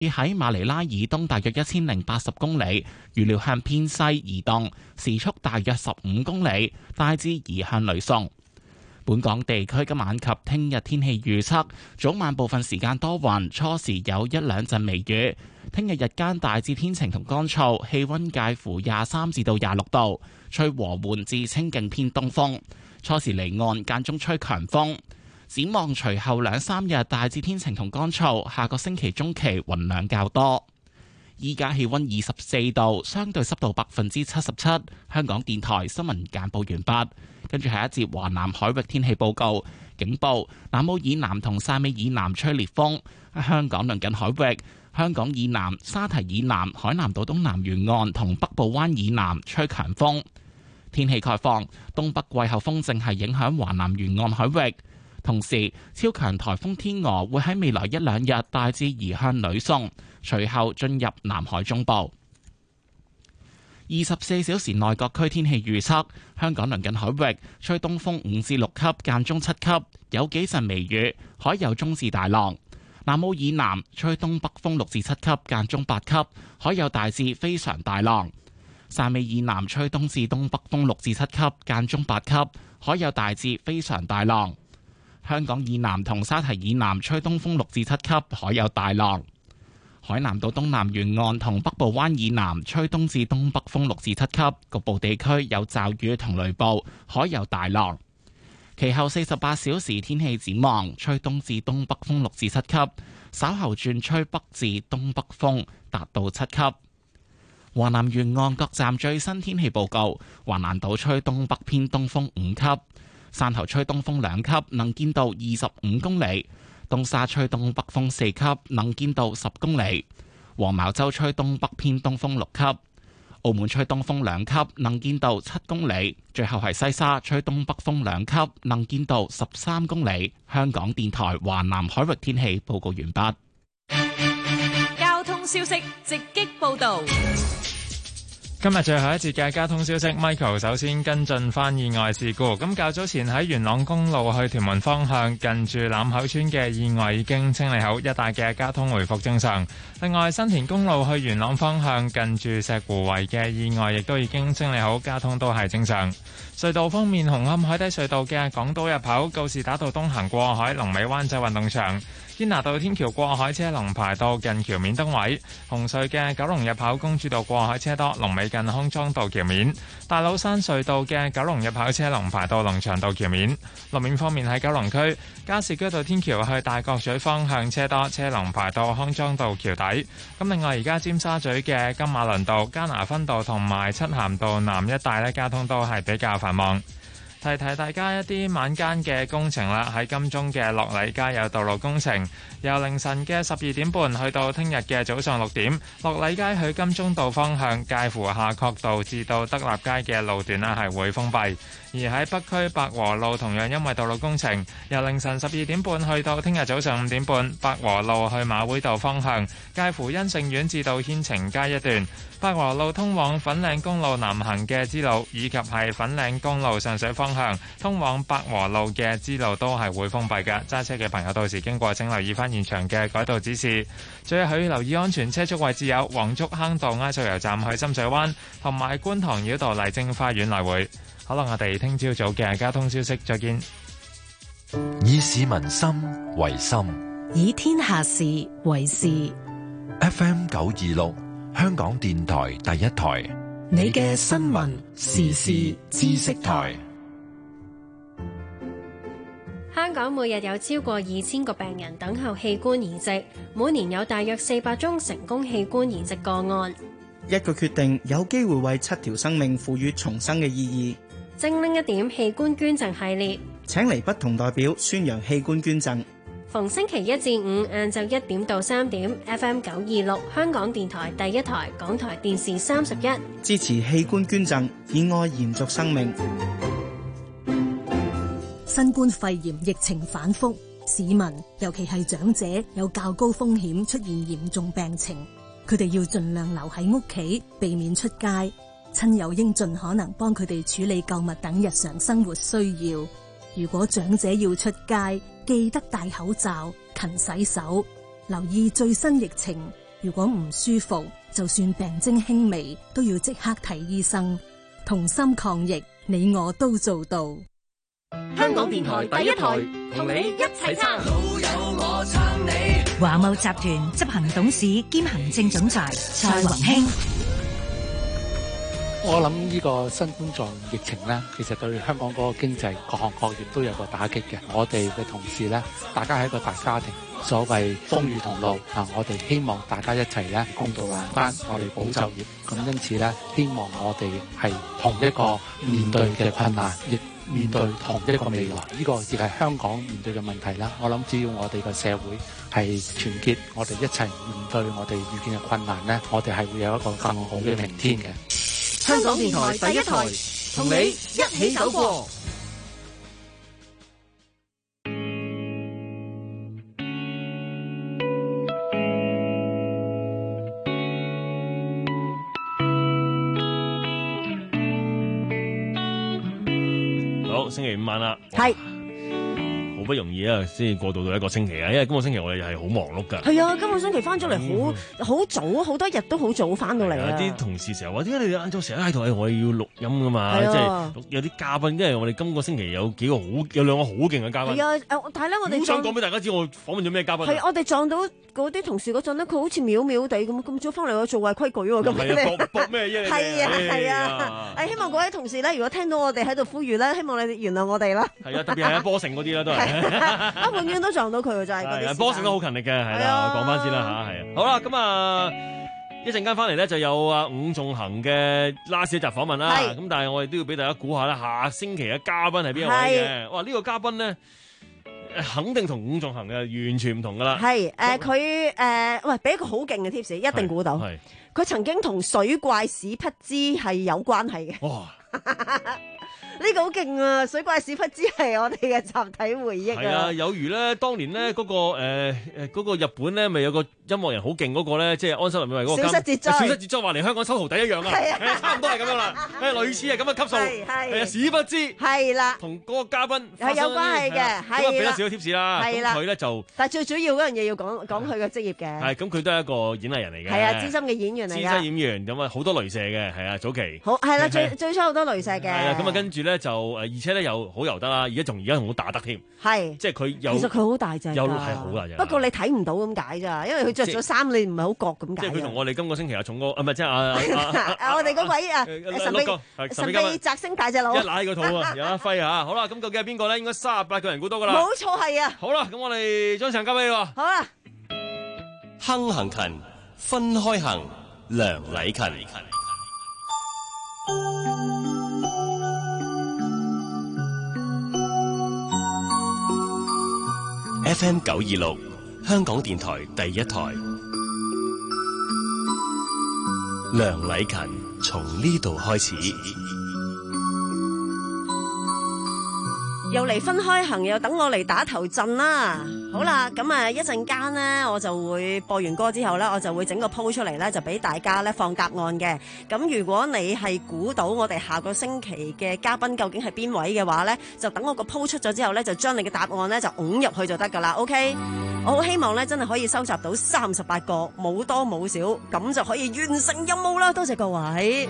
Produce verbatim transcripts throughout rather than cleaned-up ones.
喺馬尼拉以東大約一千零八十公里，預料向偏西移動，時速大約十五公里，大致移向呂宋。本港地區今晚及聽日天氣預測：早晚部分時間多雲，初時有一兩陣微雨。聽日日間大致天晴同乾燥，氣溫介乎廿三至到廿六度，吹和緩至清勁偏東風。初時離岸，間中吹強風。展望隨後兩三日大致天晴同乾燥，下個星期中期雲量較多。依家氣溫二十四度，相對濕度百分之七十七。香港電台新聞簡報完畢，跟住係一節華南海域天氣報告。警報：南澳以南同汕尾以南吹烈風，喺香港鄰近海域。香港以南、沙堤以南、海南島東南沿岸同北部灣以南吹強風。天氣概況：東北季候風正係影響華南沿岸海域。同時，超強颱風天鵝會喺未來一兩日大致移向呂宋，隨後進入南海中部。二十四小時內各區天氣預測：香港鄰近海域吹東風五至六級，間中七級，有幾陣微雨，海有中至大浪。南澳以南吹東北風六至七級，間中八級，海有大至非常大浪。汕尾以南吹東至東北風六至七級，間中八級，海有大至非常大浪。香港以南同沙堤以南吹東風六至七級，海有大浪。海南島東南沿岸同北部灣以南吹東至東北風六至七級，局部地區有驟雨同雷暴，海有大浪。其後四十八小時天氣展望，吹東至東北風六至七級，稍後轉吹北至東北風，達到七級。華南沿岸各站最新天氣報告：華南島吹東北偏東風五級。汕頭吹東風兩級，能見度二十五公里；東沙吹東北風四級，能見度十公里；黃茅洲吹東北偏東風六級；澳門吹東風兩級，能見度七公里；最後係西沙吹東北風兩級，能見度十三公里。香港電台華南海域天氣報告完畢。 交通消息直擊報道。 今日最後一節嘅交通消息 ，Michael 首先跟進翻意外事故。咁較早前喺元朗公路去屯門方向，近住欖口村嘅意外已經清理好，一帶嘅交通回復正常。另外，新田公路去元朗方向，近住石湖圍嘅意外亦都已經清理好，交通都係正常。隧道方面，紅磡海底隧道嘅港島入口告士打道東行過海，龍尾灣仔運動場。堅拿道天橋過海車龍排到近橋面燈位，紅隧嘅九龍入口公主道過海車多，龍尾近康莊道橋面。大老山隧道嘅九龍入口車龍排到龍翔道橋面。路面方面喺九龍區加士居道天橋去大角咀方向車多，車龍排到康莊道橋底。咁另外而家尖沙咀嘅金馬倫道、加拿分道同埋漆咸道南一帶咧，交通都係比較繁忙。提提大家一啲晚間嘅工程啦，喺金鐘嘅樂禮街有道路工程，由凌晨嘅十二點半去到聽日嘅早上六點，樂禮街去金鐘道方向介乎夏慤道至到德立街嘅路段呢係會封閉。而喺北區百和路同樣因為道路工程，由凌晨十二點半去到聽日早上五點半，百和路去馬會道方向介乎欣盛苑至到軒晴街一段，百和路通往粉嶺公路南行嘅支路，以及係粉嶺公路上水方向通往百和路嘅支路都係會封閉嘅。揸車嘅朋友到時經過請留意翻現場嘅改道指示。最後要留意安全車速位置有黃竹坑道埃索油站去深水灣，同埋觀塘繞道麗晶花園來回。好啦，我哋聽朝早嘅交通消息，再見。 以市民心為心， 以天下事為事。 F M 九二六，香港電台第一台， 你嘅新聞時事知識台。 香港每日有超過二千個病人等候器官移植，每年有大約四百宗成功器官移植個案。 一個決定有機會為七條生命賦予重生嘅意義。 精靈一點器官捐贈系列， 請嚟不同代表宣揚器官捐贈。 逢星期一至五晏晝一點到三點 ，F M 九二六香港電台第一台，港台電視三十一， 支持器官捐贈，以愛延續生命。 新冠肺炎疫情反覆，市民尤其係長者有較高風險出現嚴重病情，佢哋要盡量留喺屋企，避免出街。親友應盡可能幫佢哋處理購物等日常生活需要。如果長者要出街，記得戴口罩、勤洗手，留意最新疫情， 如果唔舒服，就算病徵輕微，都要即刻睇醫生。同心抗疫，你我都做到。 香港電台第一台，同你一齊撐。 老友我撐你。 華懋集團執行董事兼行政總裁蔡宏興。 我諗呢個新冠狀疫情呢，其實對香港嗰個經濟各行各業都有個打擊嘅。我哋嘅同事呢，大家係一個大家庭，所謂風雨同路啊！我哋希望大家一齊呢，共度難關，我哋保就業。咁因此呢，希望我哋係同一個面對嘅困難，亦面對同一個未來。呢個亦係香港面對嘅問題啦。我諗只要我哋個社會係團結，我哋一齊面對我哋遇見嘅困難呢，我哋係會有一個更好嘅明天嘅。 香港電台第一台，同你一起走過。 好，星期五晚啦， 係。 好不容易啊，先過渡到一個星期啊，因為今個星期我哋係好忙碌㗎。 係啊，今個星期翻咗嚟好好早，好多日都好早翻到嚟啊！ 啲同事成日話：點解你晏晝成日喺度？我哋要錄音㗎嘛，即係有啲嘉賓，因為我哋今個星期有幾個好，有兩個好勁嘅嘉賓。 係啊，但係咧，我哋好想講俾大家知，我訪問咗咩嘉賓。 係我哋撞到嗰啲同事嗰陣咧，佢好似秒秒地咁，咁早翻嚟我做壞規矩喎，咁係啊，搏咩啫？ 係啊，係啊，誒，希望各位同事咧，如果聽到我哋喺度呼籲咧，希望你哋原諒我哋啦。係啊，特別係阿波成嗰啲啦，都係。 永遠都撞到佢嘅就係嗰啲。 波成都好勤力嘅，係啦，講翻先啦吓，係啊。好啦，咁啊，一陣間翻嚟咧就有啊伍仲衡嘅 last 一集訪問啦。咁但係我哋都要俾大家估下啦，下星期嘅嘉賓係邊一位嘅？哇，呢個嘉賓咧，肯定同伍仲衡嘅完全唔同噶啦。係誒，佢誒，喂，俾一個好勁嘅 tips，一定估到。係。佢曾經同水怪史匹茲係有關係嘅。哇！呢個好勁啊！水怪史匹茲係我哋嘅集體回憶啊！係啊，有如咧，當年咧嗰個誒誒嗰個日本咧，咪有個音樂人好勁嗰個咧，即係安室奈美惠嗰個。小室哲哉，小室哲哉話嚟香港收徒弟一樣啊！係啊，差唔多係咁樣啦，誒類似係咁嘅級數。係係。誒史匹茲係啦，同嗰個嘉賓係有關係嘅，係啦。俾咗少少 tips 啦，係啦。佢咧就，但係最主要嗰樣嘢要講講佢嘅職業嘅。係咁，佢都係一個演藝人嚟嘅。係啊，資深嘅演員嚟㗎。資深演員咁啊，好多雷射嘅，係啊，早期。好係啦，最最初好多雷射嘅。係啊，咁啊，跟住咧就誒，而且咧又好游得啦，而家仲而家仲好打得添。係，即係佢有。其實佢好大隻。有係好大隻。不過你睇唔到咁解咋，因為佢着咗衫，你唔係好覺咁解。即係佢同我哋今個星期阿重哥，啊唔係即係阿阿我哋嗰位啊神秘神秘摘星大隻佬。一拉個肚啊，有一揮啊！好啦，咁究竟係邊個咧？應該三十八個人估到噶啦。冇錯，係啊。好啦，咁我哋將場交俾你喎。好啦。 亨行勤，分開行，梁禮勤。F M 九二六，香港電台第一台。梁禮勤從呢度開始。 又嚟分開行，又等我嚟打頭陣啦。好啦，咁啊一陣間呢，我就會播完歌之後呢，我就會整個 post 出嚟呢，就俾大家呢放答案嘅。咁如果你係估到我哋下個星期嘅嘉賓究竟係邊位嘅話呢，就等我個 post 出咗之後呢，就將你嘅答案呢就拱入去就得噶啦。OK，我好希望呢真係可以收集到三十八個，冇多冇少，咁就可以完成任務啦。多謝各位。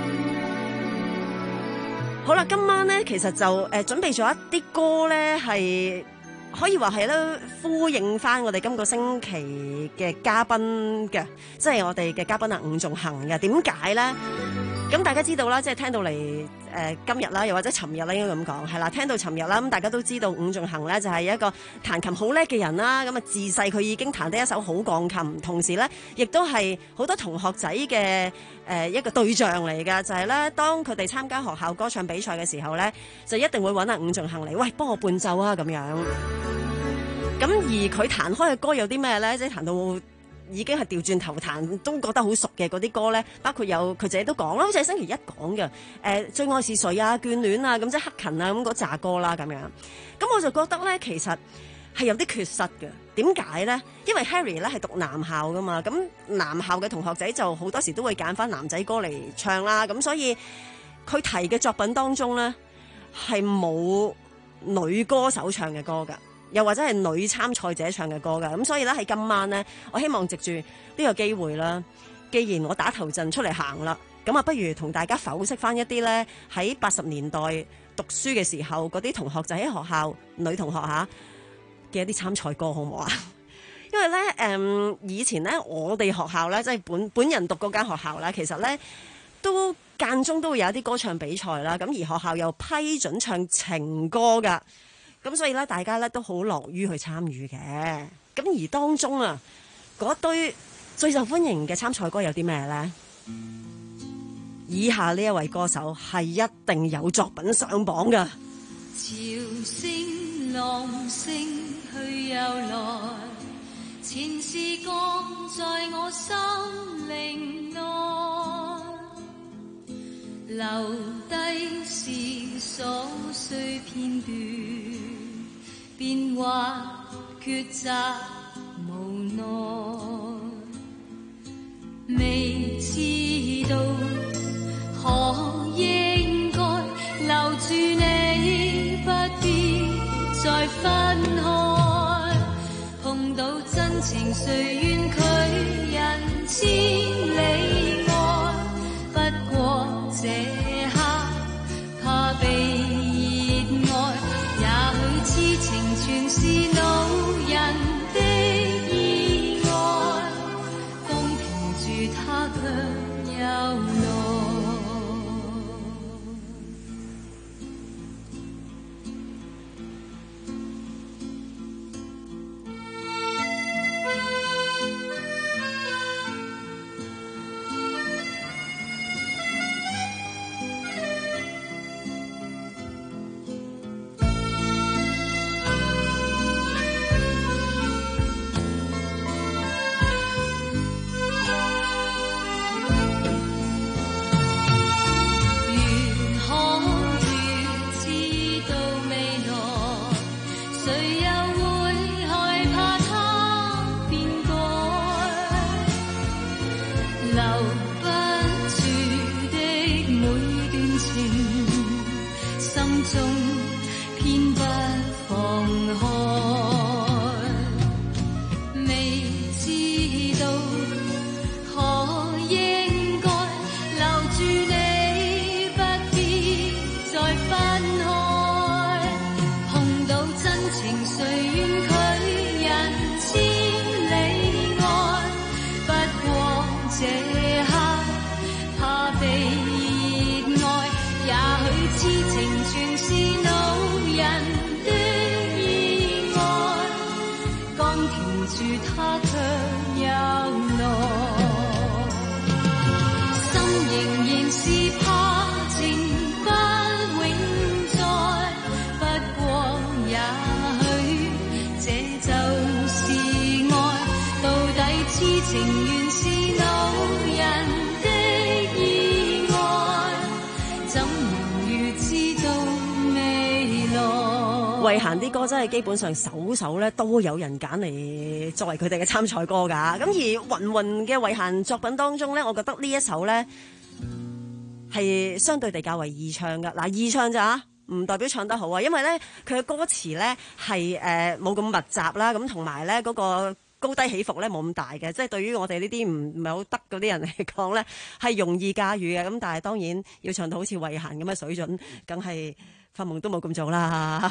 好啦，今晚咧其實就誒、呃、準備咗一啲歌咧，係可以話係咧呼應翻我哋今個星期嘅嘉賓嘅，即係我哋嘅嘉賓啊伍仲衡嘅。點解咧？咁大家知道啦，即係聽到嚟誒、呃、今日啦，又或者尋日啦，應該咁講係啦。聽到尋日啦，咁大家都知道伍仲衡咧就係、是、一個彈琴好叻嘅人啦。咁啊自細佢已經彈得一手好鋼琴，同時咧亦都係好多同學仔嘅誒、呃、一個對象嚟㗎。就係、是、咧當佢哋參加學校歌唱比賽嘅時候咧，就一定會揾阿伍仲衡嚟，喂幫我伴奏啊咁樣。咁而佢彈開嘅歌有啲咩咧？即係彈到已經係調轉頭彈都覺得好熟嘅嗰啲歌咧，包括有佢自己都講啦，好似係星期一講嘅，誒、呃、最愛是誰啊、眷戀啊，咁即係黑勤啊咁嗰扎歌啦咁樣。咁我就覺得咧，其實係有啲缺失嘅。點解咧？因為 Harry 咧係讀男校噶嘛，咁男校嘅同學仔就好多時都會揀翻男仔歌嚟唱啦，咁所以佢提嘅作品當中咧係冇女歌手唱嘅歌㗎。 又或者係女參賽者唱嘅歌㗎。咁所以咧喺今晚呢，我希望藉住呢個機會啦，既然我打頭陣出嚟行啦，咁啊不如同大家剖析翻一啲咧喺八十年代讀書嘅時候嗰啲同學仔喺學校女同學嚇嘅一啲參賽歌好唔好啊？因為咧誒、嗯、以前咧我哋學校咧即係本本人讀嗰間學校啦，其實咧都間中都會有一啲歌唱比賽啦，咁而學校又批准唱情歌㗎，咁所以咧大家咧都好樂於去參與嘅。咁而當中啊嗰堆最受歡迎嘅參賽歌有啲咩咧？以下呢一位歌手係一定有作品上榜㗎。 潮聲浪聲去又來，前事降在我心靈內，留低是瑣碎片段，變幻抉擇無奈，未知道可應該留住你，不必再分開，碰到真情誰願拒人千里外，不過這刻怕被熱愛，也許痴情全是老人的意外，公平住他卻有來。 慧嫻啲歌真係基本上首首咧都有人揀嚟作為佢哋嘅參賽歌㗎。咁而芸芸嘅慧嫻作品當中咧，我覺得呢一首咧係相對地較為易唱㗎。嗱，易唱咋，唔代表唱得好啊，因為咧佢嘅歌詞咧係誒冇咁密集啦，咁同埋咧嗰個高低起伏咧冇咁大嘅，即係對於我哋呢啲唔唔係好得嗰啲人嚟講咧係容易駕馭嘅。咁但係當然要唱到好似慧嫻咁嘅水準，梗係發夢都冇咁做啦。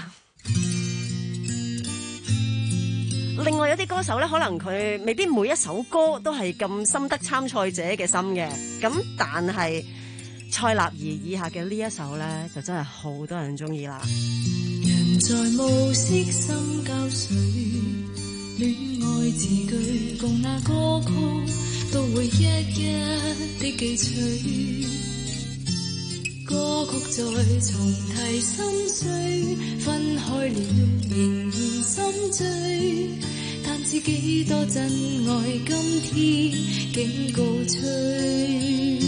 另外有啲歌手咧，可能佢未必每一首歌都係咁深得參賽者嘅心嘅，咁但係蔡立兒以下嘅呢一首咧，就真係好多人中意啦。 人在暮色深交水，戀愛字句共那歌曲都會一一的記取，歌曲再重提心碎，分開了仍然心醉，但知幾多真愛今天竟告吹，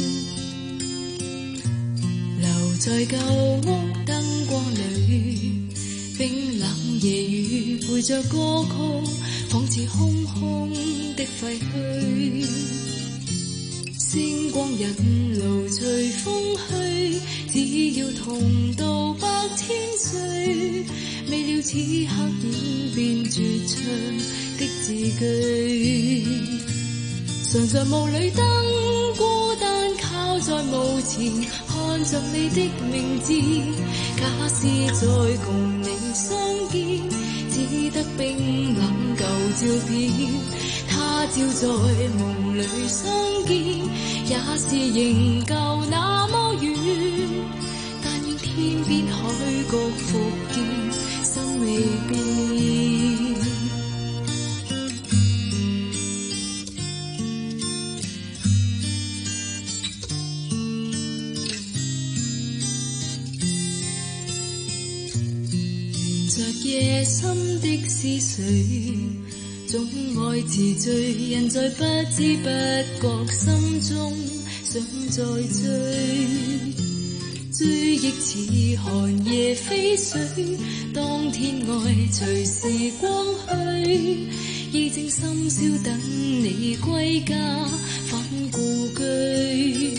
留在舊屋燈光裏，冰冷夜雨陪着歌曲，仿似空空的廢墟，星光人路隨風去，只要同渡百天歲，未料此刻演變絕唱的字句。常常霧裏燈，孤單靠在墓前，看着你的名字。假使再共你相見，只得冰冷舊照片。他朝在夢裏相見，也是仍舊那麼遠。但願天邊海角復見，心未變。着夜深的思緒，總愛遲醉，人在不知不覺心中想再追，追憶似寒夜飛水，當天愛隨時光去，已正深宵等你歸家返故居。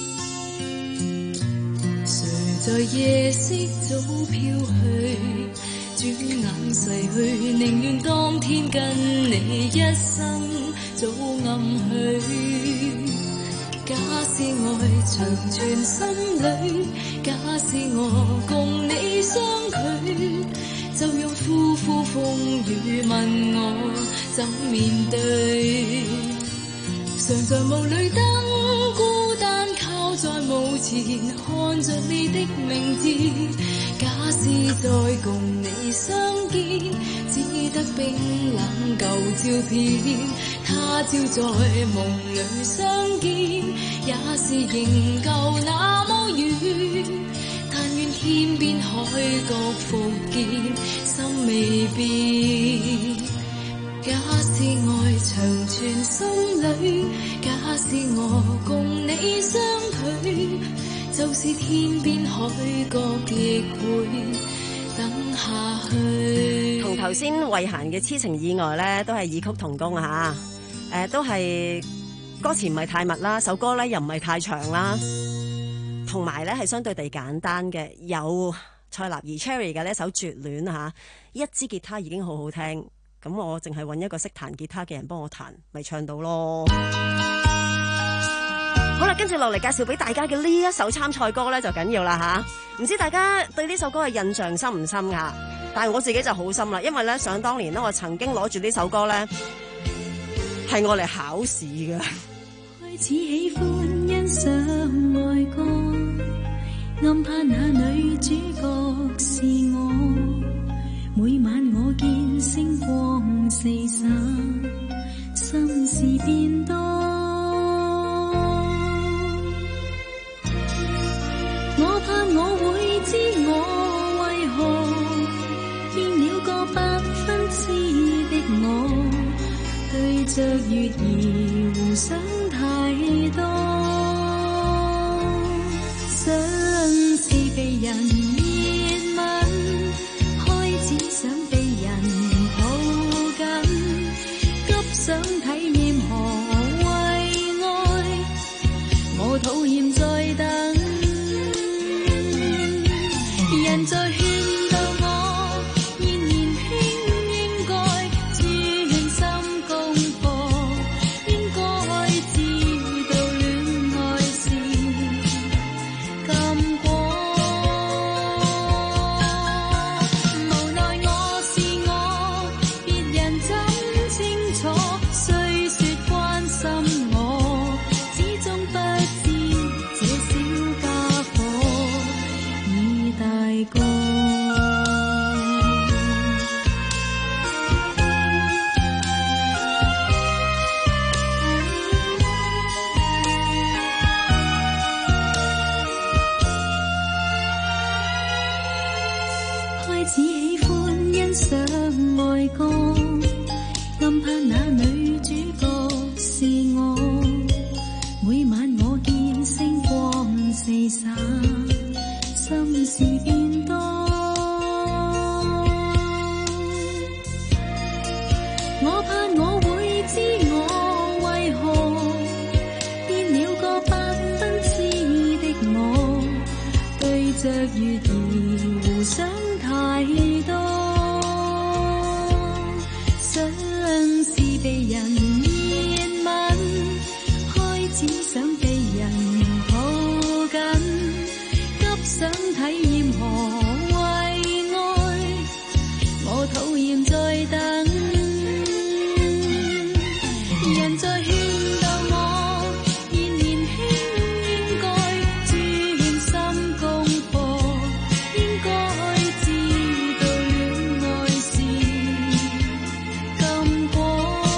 誰在夜色早飄去，轉眼逝去，寧願當天跟你一生早暗去。假使愛長存心裏，假使我共你相距，就用呼呼風雨問我怎面對。常常夢裏燈，孤單靠在墓前，看着你的名字。假使再共你相見，只得冰冷舊照片。他朝在夢裏相見，也是仍舊那麼遠。但願天邊海角復見，心未變。假使愛長存心裏，假使我共你相距，就是天邊海角亦會等下去。 同頭先慧嫻嘅痴情意外咧，都係異曲同工啊！嚇，誒都係歌詞唔係太密啦，首歌咧又唔係太長啦，同埋咧係相對地簡單嘅。有蔡立兒 Cherry 嘅呢一首《絕戀》嚇，一支吉他已經好好聽。咁我淨係揾一個識彈吉他嘅人幫我彈，咪唱到咯。好啦，跟住落嚟介紹俾大家嘅呢一首參賽歌咧就緊要啦吓，唔知大家對呢首歌嘅印象深唔深噶？但係我自己就好深啦，因為咧想當年咧我曾經攞住呢首歌咧係我嚟考試嘅。 開始喜歡欣賞愛歌，暗盼那女主角是我，每晚我見星光四散，心事變多。我怕我會知我為何見了個百分之的我，對着月兒互想太多，想是被人熱吻，開始想被人抱緊，急想體面何為愛，我討厭再等。人在勸導我，現年輕應該專心功課， 只想被人抱緊，急想體驗何謂愛，我討厭再等，人在勸導我現年輕應該專心功課，應該知道戀愛是禁果，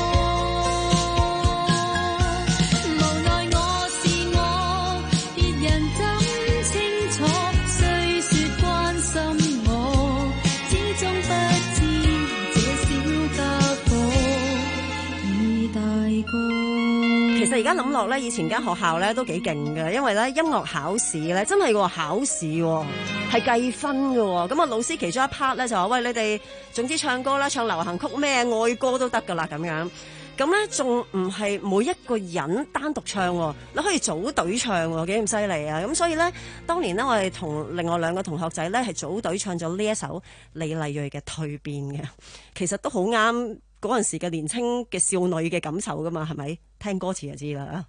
無奈我是我，別人怎清楚，雖說關心我，始終不知這小家伙已大個。 其實而家諗落咧，以前間學校咧都幾勁嘅，因為咧音樂考試咧真係喎考試喎，係計分嘅喎。咁啊老師其中一 part 咧就話：喂，你哋總之唱歌啦，唱流行曲咩愛歌都得㗎啦咁樣。咁咧仲唔係每一個人單獨唱喎，你可以組隊唱喎，幾咁犀利啊！咁所以咧，當年咧我哋同另外兩個同學仔咧係組隊唱咗呢一首李麗蕊嘅《蛻變》嘅，其實都好啱嗰陣時嘅年青嘅少女嘅感受噶嘛，係咪？聽歌詞就知啦。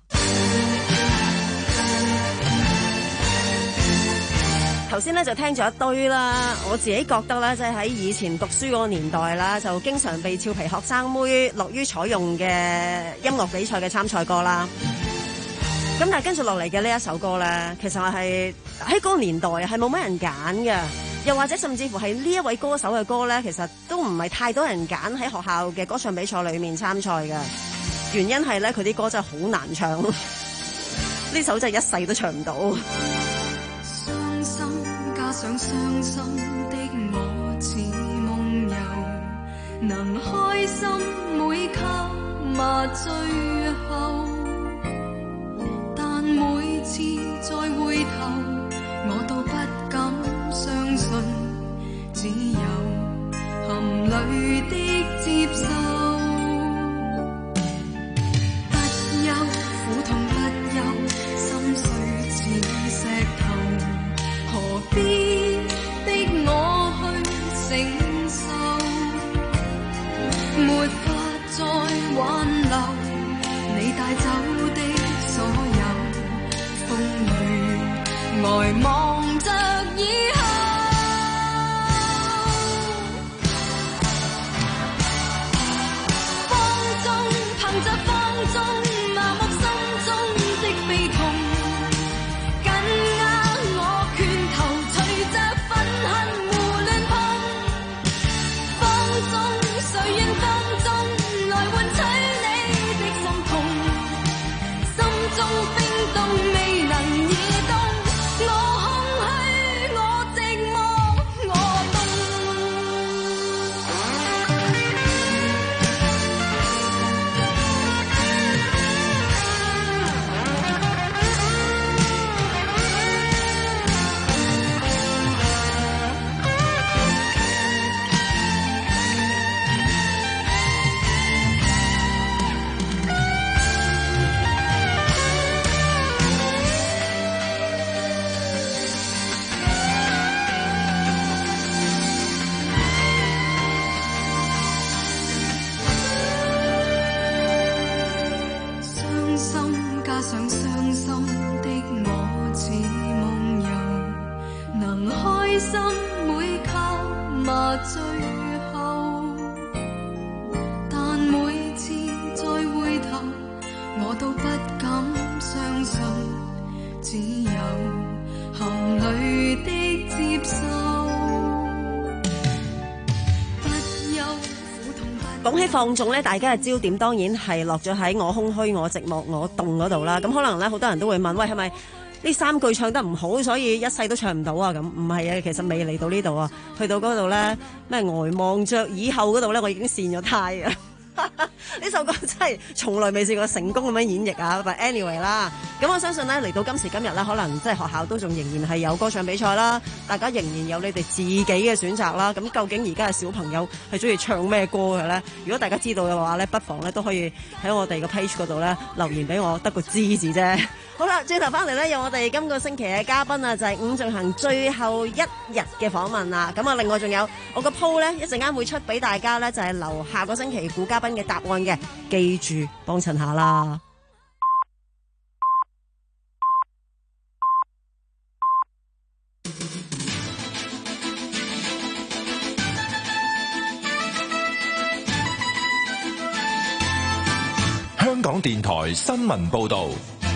頭先咧就聽咗一堆啦，我自己覺得咧，即係喺以前讀書嗰個年代啦，就經常被俏皮學生妹樂於採用嘅音樂比賽嘅參賽歌啦。咁但係跟住落嚟嘅呢一首歌咧，其實係喺嗰個年代係冇乜人揀嘅，又或者甚至乎係呢一位歌手嘅歌咧，其實都唔係太多人揀喺學校嘅歌唱比賽裏面參賽嘅。原因係咧，佢啲歌真係好難唱，呢首真係一世都唱唔到。 傷心加上傷心的我似夢遊，能開心每刻麻醉後，但每次再回頭，我都不敢相信，只有含淚的接受。苦痛不休，心碎似石頭，何必逼我去承受？沒法再挽留你帶走的所有風雨，呆望着以後。放縱，憑着放縱。講起放縱咧，大家嘅焦點當然係落咗喺我空虛、我寂寞、我凍嗰度啦。咁可能咧，好多人都會問：喂，係咪呢三句唱得唔好，所以一世都唱唔到啊？咁唔係啊，其實未嚟到呢度啊，去到嗰度咧，咩呆望着以後嗰度咧，我已經跣咗胎啊！呢首歌真係從來未試過成功咁樣演繹啊！但 anyway 啦，咁我相信咧，嚟到今時今日咧，可能即係學校都仲仍然係有歌唱比賽啦，大家仍然有你哋自己嘅選擇啦。咁究竟而家嘅小朋友係中意唱咩歌嘅咧？如果大家知道嘅話咧，不妨咧都可以喺我哋個 page 嗰度咧留言俾我，得個知字啫。好啦，轉頭翻嚟咧，有我哋今個星期嘅嘉賓啊，就係伍仲衡最後一日嘅訪問啦。咁啊，另外仲有我個 po 咧，一陣間會出俾大家咧，就係留下個星期估嘉賓嘅答案嘅，記住幫襯下啦。 港電台新聞報道。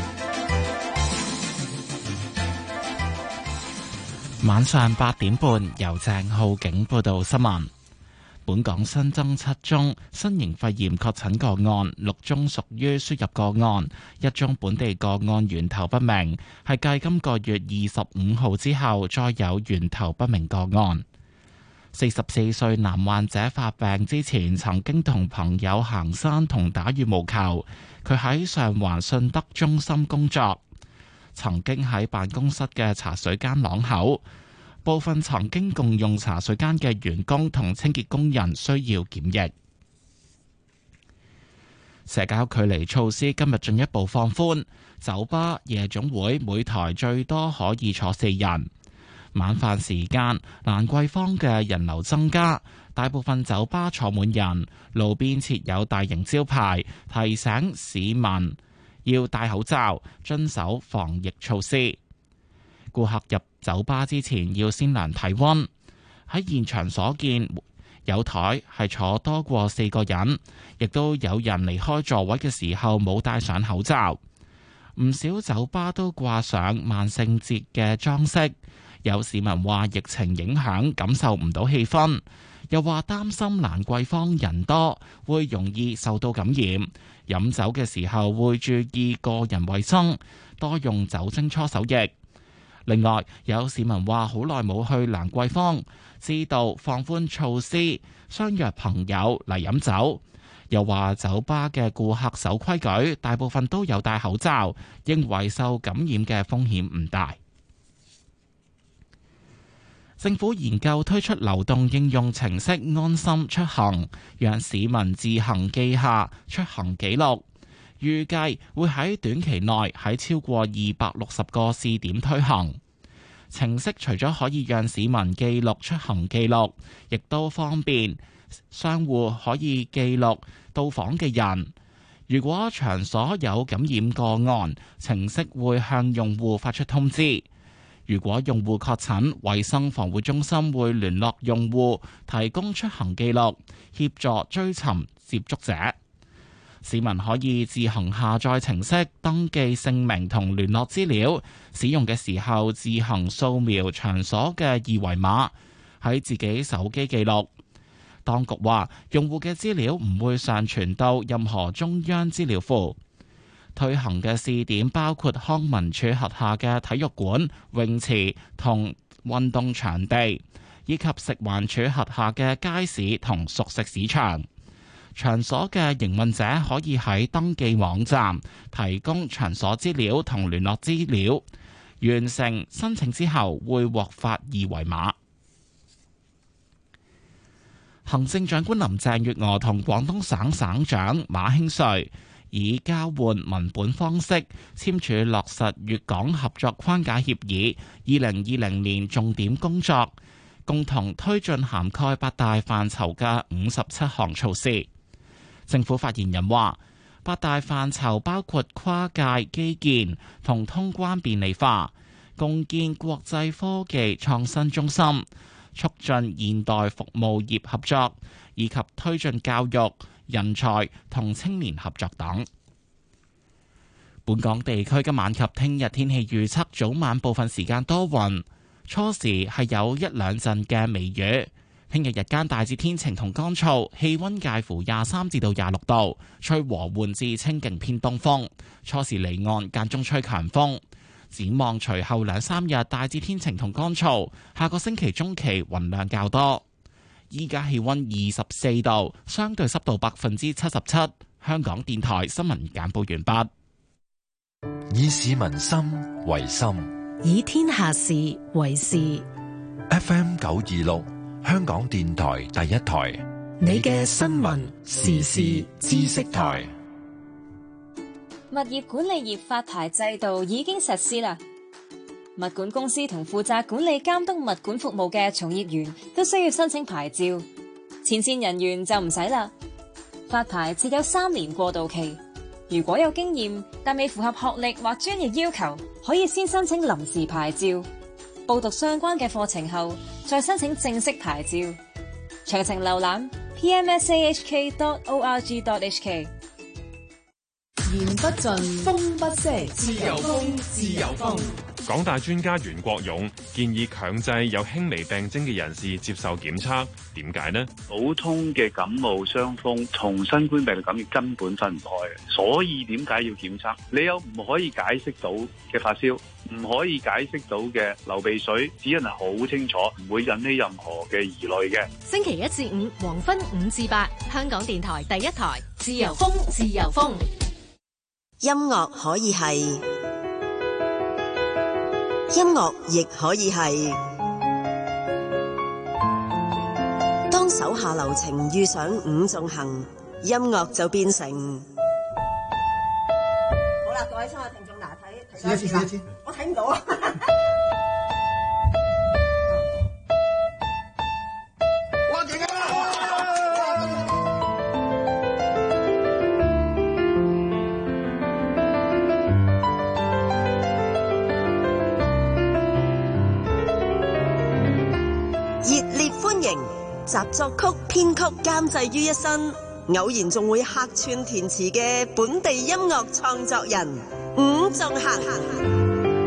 晚上八點半，由鄭浩景報道新聞。本港新增七宗新型肺炎確診個案，六宗屬於輸入個案，一宗本地個案源頭不明，係繼今個月二十五號之後再有源頭不明個案。四十四歲男患者發病之前曾經同朋友行山同打羽毛球，佢喺上環信德中心工作，曾經喺辦公室嘅茶水間啷口。部分曾經共用茶水間嘅員工同清潔工人需要檢疫。社交距離措施今日進一步放寬，酒吧、夜總會每台最多可以坐四人。晚飯時間，蘭桂坊嘅人流增加，大部分酒吧坐滿人，路邊設有大型招牌，提醒市民要戴口罩，遵守防疫措施。顧客入酒吧之前要先量體溫。喺現場所見，有台係坐多過四個人，亦都有人離開座位嘅時候冇戴上口罩。唔少酒吧都掛上萬聖節嘅裝飾。有市民話疫情影響感受唔到氣氛，又話擔心蘭桂坊人多會容易受到感染，飲酒嘅時候會注意個人衛生，多用酒精搓手液。另外，有市民話好耐冇去蘭桂坊，知道放寬措施，相約朋友嚟飲酒。又話酒吧嘅顧客守規矩，大部分都有戴口罩，認為受感染嘅風險唔大。政府研究推出流動應用程式安心出行，讓市民自行記下出行記錄。預計會喺短期內喺超過二百六十個試點推行。程式除咗可以讓市民記錄出行記錄，亦都方便商戶可以記錄到訪嘅人。如果場所有感染個案，程式會向用戶發出通知。如果用戶確診，衛生防護中心會聯絡用戶，提供出行記錄，協助追尋接觸者。市民可以自行下載程式，登記姓名同聯絡資料，使用嘅時候自行掃描場所嘅二維碼，喺自己手機記錄。當局話，用戶嘅資料唔會上傳到任何中央資料庫。推行嘅試點包括康文署轄下嘅體育館、泳池同運動場地，以及食環署轄下嘅街市同熟食市場。場所嘅營運者可以喺登記網站提供場所資料同聯絡資料，完成申請之後會獲發二維碼。行政長官林鄭月娥同廣東省省長馬興瑞以交換文本方式簽署落實粵港合作框架協議二零二零年重點工作，共同推進涵蓋八大範疇嘅五十七項措施。政府發言人話，八大範疇包括跨界基建同通關便利化，共建國際科技創新中心，促進現代服務業合作，以及推進教育、人才同青年合作等。本港地區今晚及聽日天氣預測，早晚部分時間多雲，初時係有一兩陣嘅微雨。聽日日間大致天晴同乾燥，氣溫介乎廿三至到廿六度，吹和緩至清勁偏東風。初時離岸，間中吹強風。展望隨後兩三日大致天晴同乾燥，下個星期中期雲量較多。依家氣溫二十四度，相對濕度百分之七十七。香港電台新聞簡報完畢。 以市民心為心， 以天下事為事。 F M 九二六。香港電台第一台， 你嘅新聞時事知識台。 物業管理業發牌制度已經實施啦，物管公司同負責管理監督物管服務嘅從業員都需要申請牌照，前線人員就唔使啦。發牌設有三年過渡期，如果有經驗但未符合學歷或專業要求，可以先申請臨時牌照，報讀相關嘅課程後再申請正式牌照。詳情瀏覽 p m s a h k dot org dot h k。 言不盡，風不息，自由風，自由風。 港大專家袁國勇建議強制有輕微病徵嘅人士接受檢測，點解呢？ 普通嘅感冒傷風同新冠病毒感染根本分唔開嘅，所以點解要檢測？你有唔可以解釋到嘅發燒，唔可以解釋到嘅流鼻水，指引係好清楚，唔會引起任何嘅疑慮嘅。 星期一至五黃昏五至八，香港電台第一台，自由風，自由風。 音樂可以係，音樂亦可以係。當手下留情遇上伍仲衡，音樂就變成。 好啦，各位親愛聽眾，嗱睇睇試一次，試一次， 我睇唔到啊！ 哇，勁啊！ 熱烈歡迎集作曲、編曲、監製於一身，偶然仲會客串填詞嘅本地音樂創作人伍仲衡。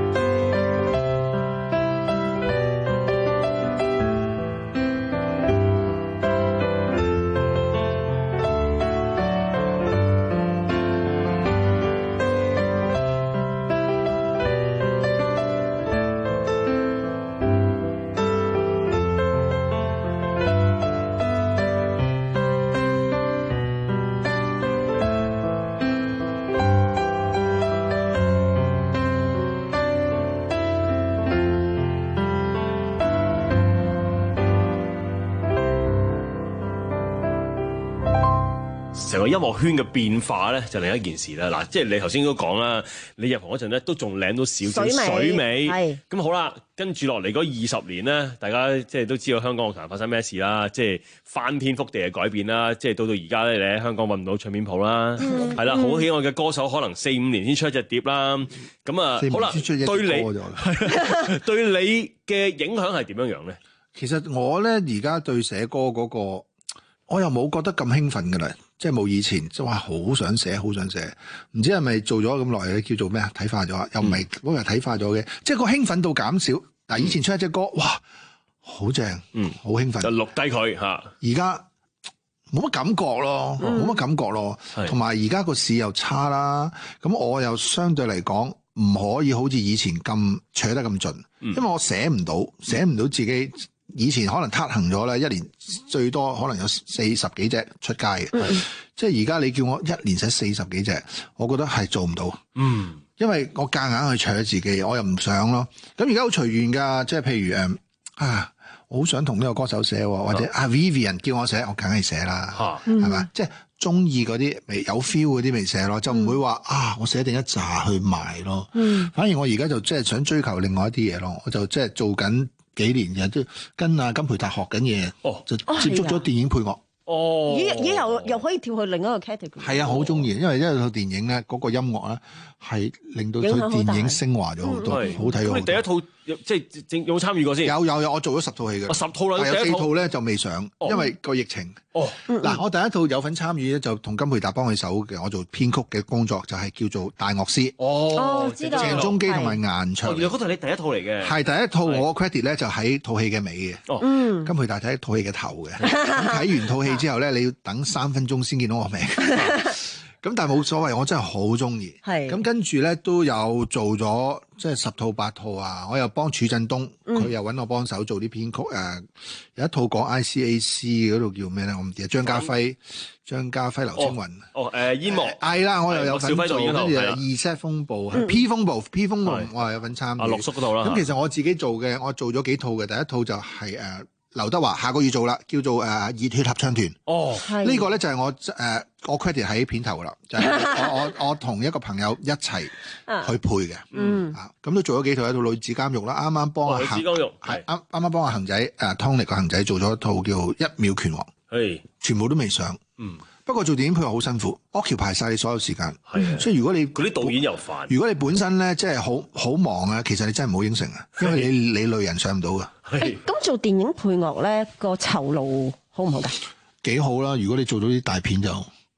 成個音樂圈嘅變化咧，就另一件事啦。嗱，即係你頭先都講啦，你入行嗰陣咧都仲領到少少水尾，係咁好啦。跟住落嚟嗰二十年咧，大家即係都知道香港樂壇發生咩事啦，即係翻天覆地嘅改變啦。即係到到而家咧，你喺香港揾唔到唱片鋪啦，係啦、嗯，好喜愛嘅歌手可能四五年先出一隻碟啦。咁啊，好啦，對你對你嘅影響係點樣樣咧？ 其實我咧而家對寫歌嗰、那個，我又冇覺得咁興奮㗎啦。即係冇以前，即係話好想寫，好想寫。唔知係咪做咗咁耐咧，叫做咩啊？睇化咗，又唔係嗰個睇化咗嘅。即係個興奮度減少。但係以前出一隻歌，哇，好正，嗯，好興奮， 就錄低佢嚇。 而家冇乜感覺咯，冇乜、嗯、感覺咯。同埋而家個市又差啦，咁我又相對嚟講唔可以好似以前咁扯得咁盡，嗯、因為我寫唔到，寫唔到自己。以前可能撻行咗咧，一年最多可能有四十幾隻出街嘅，嗯、即係而家你叫我一年寫四十幾隻，我覺得係做唔到。嗯，因為我夾硬去取自己，我又唔想咯。咁而家好隨緣㗎，即係譬如誒啊，我好想同呢個歌手寫，或者啊 Vivian 叫我寫，我梗係寫啦，係咪、嗯？即係中意嗰啲未有 feel 嗰啲未寫咯，就唔會話啊，我寫定一紮去賣咯。嗯，反而我而家就即係想追求另外一啲嘢咯，我就即係做緊。幾年嘅都跟阿金培達學緊嘢，哦、就接觸咗電影配樂。 哦，咦咦又又可以跳去另一個 category。係啊，好中意，因為因為套電影咧，嗰、那個音樂咧係令到套電影升華咗好多，好睇咗好多。 你第一套即係正有冇參與過先？ 有有有，我做咗十套戲嘅。 十套啦， 有四套咧就未上，哦、因為個疫情。哦，嗱，我第一套有份參與咧，就同金培達幫佢手嘅，我做編曲嘅工作，就係叫做《大樂師》。 哦，知道。 鄭中基同埋顏卓。 原來嗰套係你第一套嚟嘅。係第一套，我 credit 咧就喺套戲嘅尾嘅。哦，嗯。金培達睇套戲嘅頭嘅。咁睇完套戲之後咧，你要等三分鐘先見到我名。咁但係冇所謂，我真係好中意。係咁跟住咧都有做咗即係十套八套啊！我又幫褚振東，佢、嗯、又揾我幫手做啲編曲誒、呃。有一套講 I C A C 嗰度叫咩咧？我唔記得。張家輝、張家輝、劉青雲。 哦誒，煙幕係啦，我又有份做。跟住二 set 風暴、嗯、，P 風暴，P 風暴，我係有份參與。 阿陸叔嗰套啦。咁其實我自己做嘅，我做咗幾套嘅。第一套就係、是、誒。呃劉德華下個月做啦，叫做誒、呃、熱血合唱團。哦，係呢個咧就係我誒、呃、我 credit 喺片頭噶啦，就係、是、我我我同一個朋友一齊去配嘅。嗯，啊咁都做咗幾套，一套女子監獄啦，啱啱幫阿恒係啱啱啱幫阿恒仔誒湯力個恒仔做咗一套叫一秒拳王，係全部都未上。嗯。不過做電影配樂好辛苦 occupy 晒你所有時間。係的，所以如果你嗰啲導演又煩，如果你本身咧即係好好忙啊，其實你真係唔好應承啊，因為你你累人上唔到噶。 係咁的、欸、做電影配樂咧個酬勞好唔好㗎？ 幾好啦！如果你做到啲大片就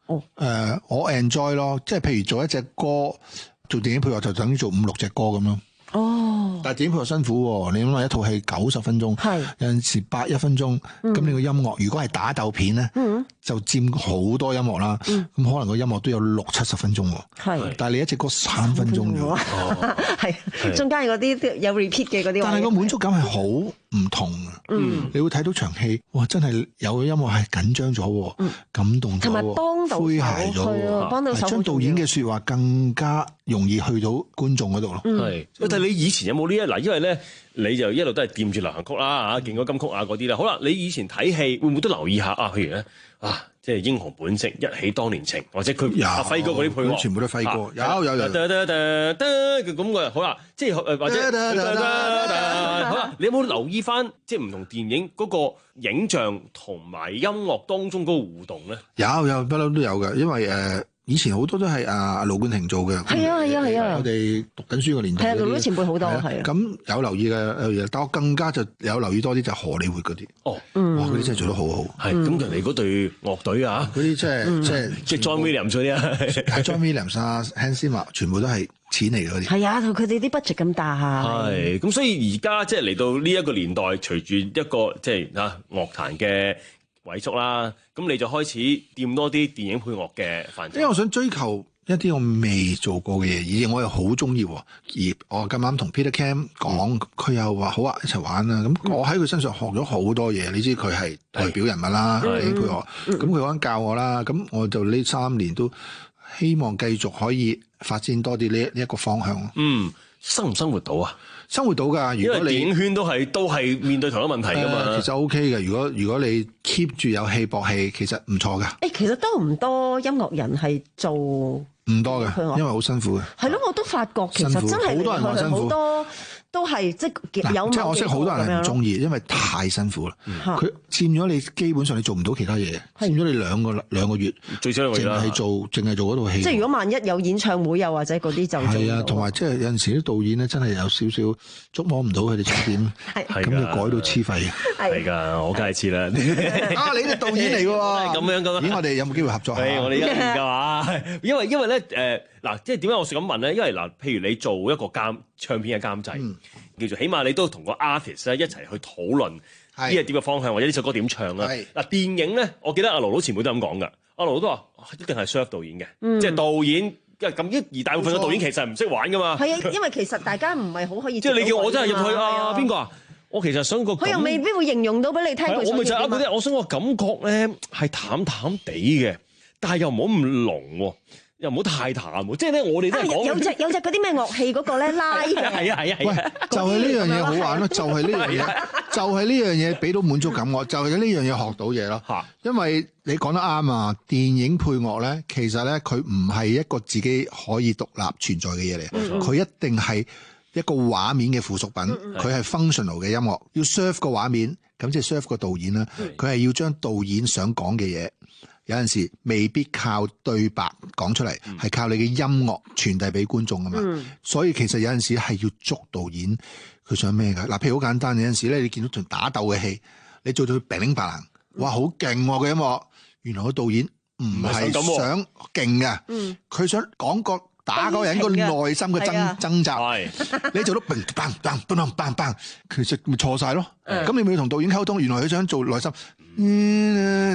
哦， 誒，我 enjoy 咯，即係譬如做一隻歌，做電影配樂就等於做五六隻歌咁咯。 哦， 但係電影配樂辛苦喎，你諗下一套戲九十分鐘，有陣時八一分鐘，咁、嗯、你個音樂如果係打鬥片咧，嗯、就佔好多音樂啦。咁、嗯、可能個音樂都有六七十分鐘喎。係，但係你一隻歌三分鐘啫喎， 係、哦、中間嗰啲有 repeat 嘅嗰啲。但係個滿足感係好唔同啊！嗯，你會睇到場戲，哇！真係有個音樂係緊張咗，嗯、感動咗， 同埋幫到詼諧咗， 幫到手， 將導演嘅説話更加容易去到觀眾嗰度咯。 係、嗯，但係你以前有冇呢一嗱？因為咧，你就一路都係掂住流行曲啦，嚇，勁歌金曲啊嗰啲啦。好啦，你以前睇戲會唔會都留意下啊？譬如咧啊，即係英雄本色、一起當年情，或者佢阿輝哥嗰啲配樂， 全部都輝哥，啊、有有有。 得得得得咁嘅，好啦，即係誒或者好啦，你有冇留意翻即係唔同電影嗰個影像同埋音樂當中嗰個互動咧？ 有有不嬲都有嘅，因為誒。呃以前好多都係阿盧冠廷做嘅， 係啊係啊係啊！ 我哋讀緊書個年代， 係啊，老前輩好多係。 咁有留意嘅，但我更加就有留意多啲就荷里活嗰啲。哦，哇！嗰啲真係做得好好。 係咁，人哋嗰隊樂隊啊， 嗰啲即係即係即係 John Williams 嗰啲啊， 係 John Williams 啊 Hans Zimmer 全部都係錢嚟嘅嗰啲。 係啊，佢哋啲 budget 咁大啊。 係咁，所以而家即係嚟到呢一個年代，隨住一個即係啊樂壇嘅萎縮啦，咁你就開始掂多啲電影配樂嘅範疇。 因為我想追求一啲我未做過嘅嘢，而我又好中意。而我咁啱同 Peter Cam 講，佢、嗯、又話好啊，一齊玩啊。咁我喺佢身上學咗好多嘢。你知佢係代表人物啦，電影配樂。咁佢嗰陣教我啦，咁我就呢三年都希望繼續可以發展多啲呢呢一個方向。 嗯，生唔生活到啊？ 生活到㗎，如果你電影圈都係都係面對同一個問題㗎嘛、 呃。其實 OK 嘅，如果如果你 keep 住有戲搏戲，其實唔錯㗎。 誒，其實多唔多音樂人係做唔多嘅，因為好辛苦嘅。 係咯，我都發覺其實真係好多人話辛苦，好多都係即係有。 即係我識好多人係唔中意，因為太辛苦啦。佢、嗯、佔咗你，基本上你做唔到其他嘢，佔咗你兩個兩個月， 最少兩個月啦。 淨係做，淨係做嗰套戲。 即係如果萬一有演唱會又或者嗰啲就係啊，同埋即係有陣時啲導演咧，真係有少少捉摸唔到佢哋重點，咁就改到黐肺。 係㗎，我梗係知啦。 啊，你係導演嚟㗎喎， 咁樣咁。 咦，我哋有冇機會合作下？ 係我哋一年㗎嘛。因為因為咧誒嗱，即係點解我咁問咧？因為嗱，譬如你做一個監唱片嘅監製。嗯叫做起碼你都同個 artist 咧一齊去討論呢一碟嘅方向，或者呢首歌點唱啦。嗱，電影咧，我記得阿盧盧前輩都咁講噶，阿盧盧都話一定係 serve 導演嘅，嗯、即係導演，因為咁一而大部分嘅導演其實唔識玩噶嘛。係啊， 因為其實大家唔係好可以。 即係你叫我真係入去啊？邊個啊？我其實想個佢又未必會形容到俾你聽。 我咪就係嗰啲，我想個感覺咧係淡淡地嘅，但係又唔好咁濃喎。又唔好太淡喎，即係咧，我哋都係講有隻有隻嗰啲咩樂器嗰個咧拉嘅， 係啊係啊係啊， 喂，就係呢樣嘢好玩咯，就係呢樣嘢，就係呢樣嘢俾到滿足感我，就係呢樣嘢學到嘢咯。嚇，因為你講得啱啊，電影配樂咧，其實咧佢唔係一個自己可以獨立存在嘅嘢嚟，佢、嗯、一定係一個畫面嘅附屬品，佢、嗯、係 functional 嘅音樂，要 serve 個畫面，咁即係 serve 個導演啦，佢係要將導演想講嘅嘢。有陣時未必靠對白講出嚟，係、嗯、靠你嘅音樂傳遞俾觀眾啊嘛、嗯。所以其實有陣時係要捉導演佢想咩㗎？嗱，譬如好簡單，有陣時咧，你見到場打鬥嘅戲，你做到佢乒鈴乓啷，哇，好勁嘅音樂，原來個導演唔係想勁嘅，佢、嗯、想講個打嗰人個內心嘅掙掙扎。你做到乒乓乓乓乓乓，其實咪錯晒咯。咁、嗯、你咪要同導演溝通，原來佢想做內心。原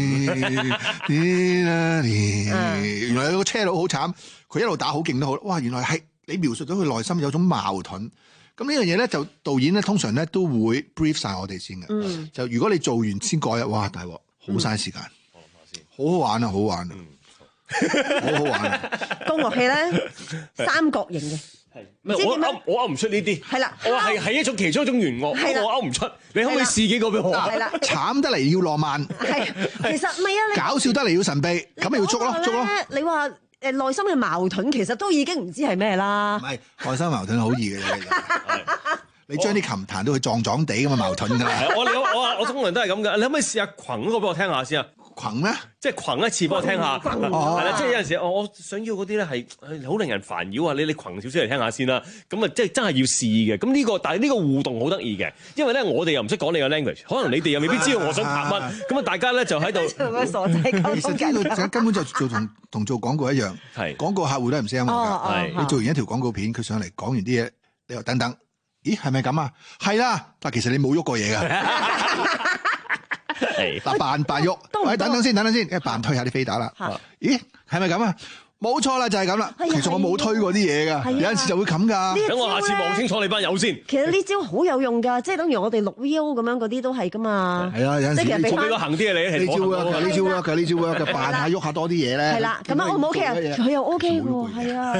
來有個車佬好慘，佢一路打好勁都好，哇！原來係你描述到佢內心有種矛盾。咁呢樣嘢咧，就導演咧通常咧都會 brief 晒我哋先嘅、嗯。就如果你做完先改啊，哇！大鑊，好嘥時間。我諗下先，好好玩啊，好玩啊，嗯、好好玩啊！ 個樂器咧三角形嘅。 我勾我勾唔出呢啲，係啦，我話係係一種其中一種弦樂，我勾唔出。你可唔可以試幾個俾我？ 係啦， 慘得嚟要浪漫， 係其實唔係啊， 搞笑得嚟要神秘，咁咪要捉咯，捉咯。 你話誒內心嘅矛盾，其實都已經唔知係咩啦。 唔係內心矛盾好易嘅啫，你將啲琴彈到佢撞撞地咁嘅矛盾㗎啦。 我我我我通常都係咁㗎，你可唔可以試下群嗰個俾我聽下先啊？ 群咩？ 即係群一次俾我聽下，係啦，即係有陣時我我想要嗰啲咧係好令人煩擾啊！你你群少少嚟聽下先啦，咁啊即係真係要試嘅。咁呢個但係呢個互動好得意嘅，因為咧我哋又唔識講你嘅 language， 可能你哋又未必知道我想拍乜，咁啊大家咧就喺度做個傻仔溝通。 其實呢個根本就做同同做廣告一樣， 係廣告客戶都係唔識音樂㗎。 係你做完一條廣告片，佢上嚟講完啲嘢，你話等等，咦係咪咁啊？係啦，但其實你冇喐過嘢㗎。嗱扮扮喐，喂等等先，等等先，一扮推下啲飛打啦。咦，係咪咁啊？冇錯啦，就係咁啦。其實我冇推過啲嘢㗎，有陣時就會咁㗎。 等我下次望清楚你班友先。 其實呢招好有用㗎，即係等於我哋錄 V O 咁樣嗰啲都係㗎嘛。 係啊，有陣時你做俾個行啲嘢你， 呢招啊，呢招啊，呢招啊，扮下喐下多啲嘢咧。 係啦，咁啊，我冇 OK 啊，佢又 OK 喎，係啊。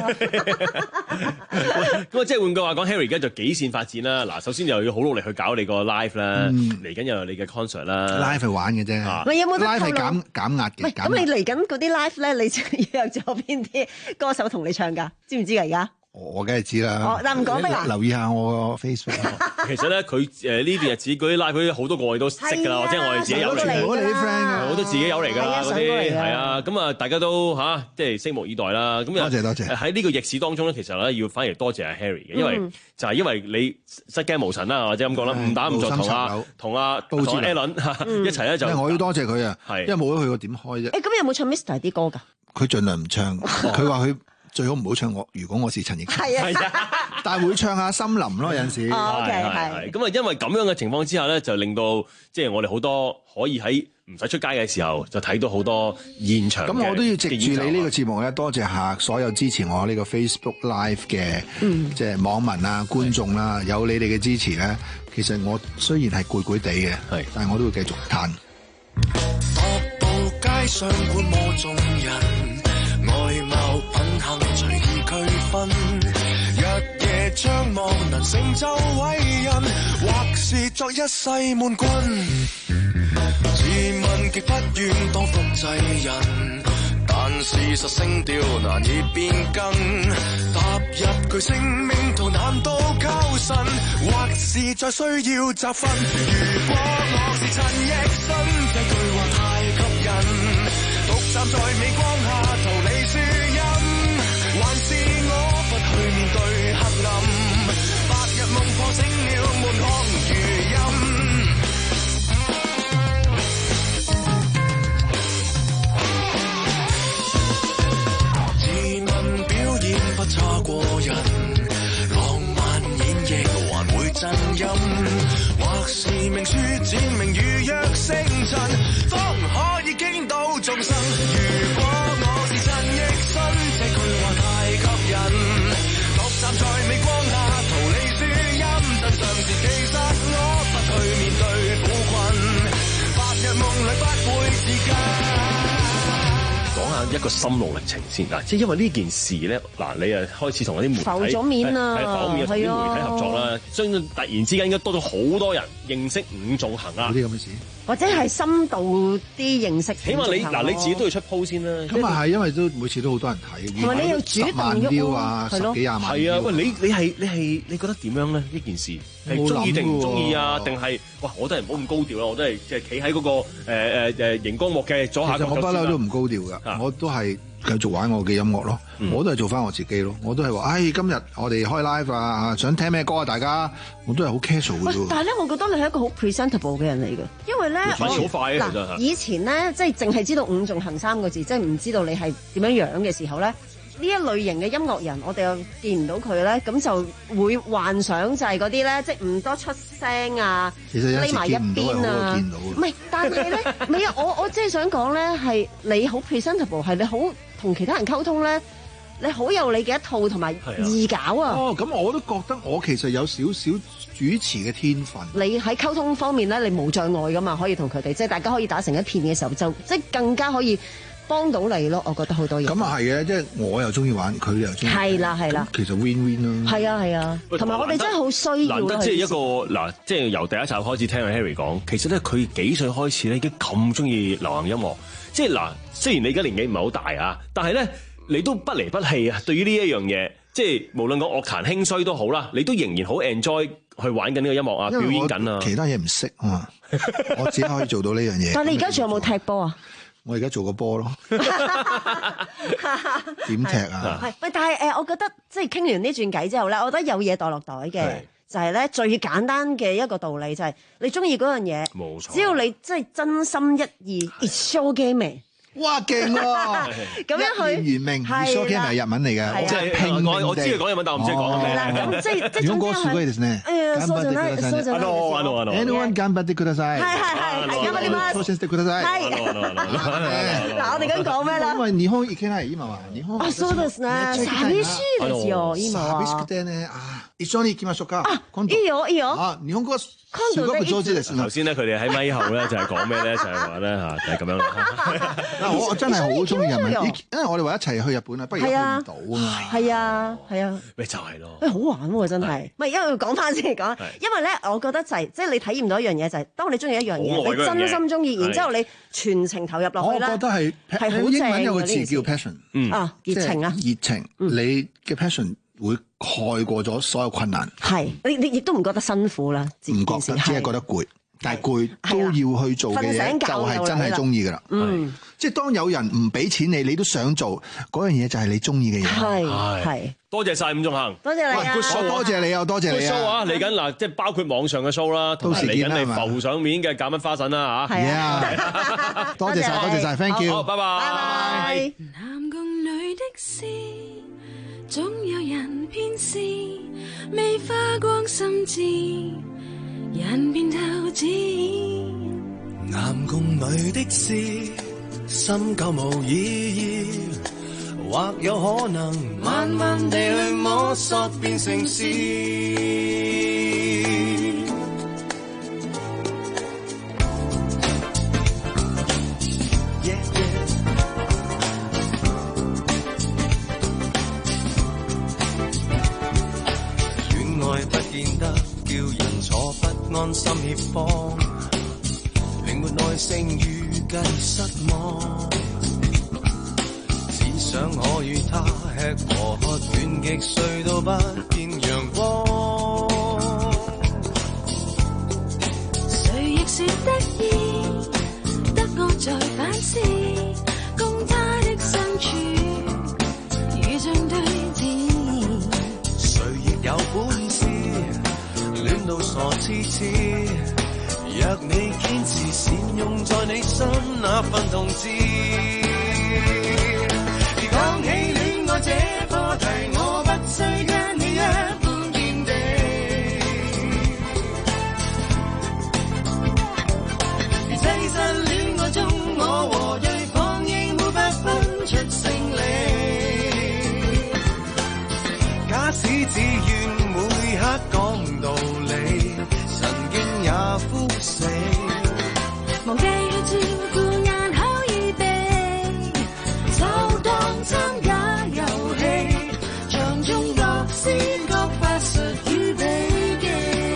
咁啊，即係換句話講 ，Harry 而家就幾線發展啦。嗱，首先又要好努力去搞你個 live 啦，嚟緊又有你嘅 concert 啦。 live 係玩嘅啫， 喂，有冇得 live 係減減壓嘅。 咁你嚟緊嗰啲 live 咧，你約咗邊啲歌手同你唱㗎？知唔知㗎而家？ 我梗係知啦。 哦，但唔講得啊。 留意下我個 Facebook。 其實咧，佢誒呢段日子嗰啲 live 嗰啲好多個我哋都識㗎啦，即係我哋自己有嚟嘅。 我哋啲 friend 啊， 我都自己有嚟㗎啦，嗰啲係啊。咁啊，大家都嚇即係拭目以待啦。咁多謝多謝。 喺呢個逆市當中咧，其實咧要反而多謝阿 Harry 嘅，因為就係因為你失驚無神啦，或者咁講啦，誤打誤撞同阿同阿同 Alan 一齊咧就。 我要多謝佢啊，因為冇咗佢我點開啫。 誒，咁有冇唱 Mister 啲歌㗎？ 佢盡量唔唱，佢話佢。最好唔好唱我，如果我是陳奕迅。係啊，但係會唱下森林咯，有陣時。 哦 ，OK，係。 咁啊，因為咁樣嘅情況之下咧，就令到即係我哋好多可以喺唔使出街嘅時候，就睇到好多現場。 咁我都要藉住你呢個節目咧，多謝下所有支持我呢個 Facebook Live 嘅，即係網民啊、觀眾啦，有你哋嘅支持咧，其實我雖然係攰攰地嘅，係，但係我都會繼續彈。 踱步街上觀摩眾人。外貌品行隨意區分，日夜張望能成就偉人，或是作一世悶棍。自問極不願當複製人，但事實聲調難以變更。踏入巨星命途難道靠神，或是再需要集訓。如果我是陳奕迅，這句話太吸引。獨站在鎂光下逃離樹蔭，還是我不去面對黑暗，白日夢破醒了門腔餘音。自問表演不差過人，浪漫演繹還會震音，或是命書指明如若星塵，方可以驚到眾生。如果我是陳奕迅，這句話太吸引，獨站在鎂光下逃離樹蔭，真相是其實我不去面對苦困，白日夢裏不會自禁。講下一個心路歷程先嗱，即係因為呢件事咧，嗱你啊開始同一啲媒體浮咗面啊， 係浮面同啲媒體合作啦，相信突然之間應該多咗好多人認識伍仲衡啊， 啲咁嘅事， 或者係深度啲認識。 起碼你嗱你自己都要出 post 先啦。 咁啊係，因為都每次都好多人睇， 同埋你要主動喐啊， 十幾廿萬。 係啊，喂你你係你係你覺得點樣咧？呢件事係中意定唔中意啊？定係哇我都係唔好咁高調啦，我都係即係企喺嗰個誒誒誒熒光幕嘅左下角。 其實我不嬲都唔高調㗎，我都係繼續玩我嘅音樂咯，我都係做翻我自己咯，我都係話，唉，今日我哋開 live 啊，想聽咩歌啊，大家我都係好 casual 嘅啫。 但係咧，我覺得你係一個好 presentable 嘅人嚟嘅，因為咧， 好快啊， 嗱，以前咧，即係淨係知道伍仲衡三個字，即係唔知道你係點樣樣嘅時候咧，呢一類型嘅音樂人，我哋又見唔到佢咧，咁就會幻想就係嗰啲咧，即係唔多出聲啊，匿埋一邊啊，唔係，但係咧，唔係啊，我我即係想講咧，係你好 presentable，係你好同其他人溝通咧，你好有你嘅一套同埋易搞啊。 哦，咁我都覺得我其實有少少主持嘅天分。 你喺溝通方面咧，你無障礙噶嘛，可以同佢哋，即係大家可以打成一片嘅時候，就即係更加可以幫到你咯。我覺得好多嘢。 咁啊係嘅，即係我又中意玩，佢又中意。 係啦係啦。 其實 win win 咯。係啊係啊，同埋我哋真係好需要。 難得即係一個嗱，即係由第一集開始聽阿 Harry 講，其實咧佢幾歲開始咧已經咁中意流行音樂。即係嗱，雖然你而家年紀唔係好大啊，但係咧你都不離不棄啊。對於呢一樣嘢，即係無論個樂壇興衰都好啦，你都仍然好 enjoy 去玩緊呢個音樂啊，表演緊啊。 其他嘢唔識啊嘛，我只可以做到呢樣嘢。 但係你而家仲有冇踢波啊？ 我而家做個波咯，點踢啊？ 係喂，但係誒，我覺得即係傾完呢轉偈之後咧，我覺得有嘢袋落袋嘅，就係咧最簡單嘅一個道理就係你中意嗰樣嘢，冇錯，只要你真係真心一意 ，it's show game。 哇，勁喎！ 咁樣去原名 ，show game 係日文嚟嘅， 即係拼我我知佢講日文，但我唔知佢講咩。 咁即係即係總之係。 誒，そうじゃない、そうじゃない。 Anyone 頑張ってください。 係係係係，頑張ります。 挑戦してください。 係。嗱，我哋咁講咩啦？ 因為日本行けない今は日本。 あ、そうですね。寂しいですよ今は。 寂しくてね、あ、一緒に行きましょうか。 あ、いいよいいよ。 啊，日本語すごく上手です。 頭先咧，佢哋喺咪後咧就係講咩咧？就係話咧嚇，就係咁樣啦。 嗱，我真係好中意日文，因為我哋話一齊去日本啊，不如去唔到啊嘛。 係啊係啊， 咪就係咯。 誒好玩喎真係，唔係因為講翻先嚟講，因為咧我覺得就係即係你體驗到一樣嘢就係，當你中意一樣嘢，你真心中意，然之後你全程投入落去啦。 我覺得係係好英文有個詞叫 passion， 啊熱情啊熱情，你嘅 passion 會蓋過咗所有困難。 係你你亦都唔覺得辛苦啦， 唔覺得，只係覺得攰。但係攰都要去做嘅嘢，就係真係中意噶啦。嗯，即係當有人唔俾錢你，你都想做嗰樣嘢，就係你中意嘅嘢。 係係。 多謝晒伍仲衡， 多謝你啊！ 多謝你啊！多謝你啊 ！show 啊，嚟緊嗱，即係包括網上嘅 show 啦，同埋嚟緊你浮上面嘅減蚊花神啦嚇。 係啊！多謝晒，多謝晒 thank you。 好，拜拜。 男共女的事，總有人偏私，未花光心智。人便透支， 男共女的事，深究無意義，或有可能慢慢地去摸索變成事。Yeah, yeah. 戀愛不見得叫人坐不安心協方，令沒耐性預計失望。只想可與他吃和喝，遠極睡到不見陽光。 誰亦說得意，得我在反思，共他的相處如像對峙。 誰亦有本事戀到傻痴痴，若你堅持善用在你心那份同志。而講起戀愛這課題，我不需跟你一般見地。而其實戀愛中，我和對方應沒法分出勝利。假使只願每刻講道理，神經也枯死。 忘記去照顧眼口耳鼻，就當參加遊戲，場中各施各法術與秘技。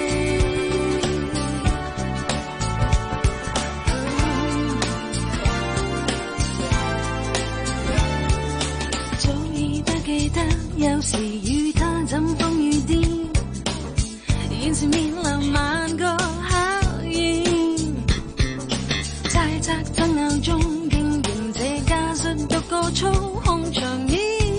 早已不記得，有時與他怎風雨顛，現時面臨萬個考驗，猜測爭拗中經驗這家術獨個操控場面。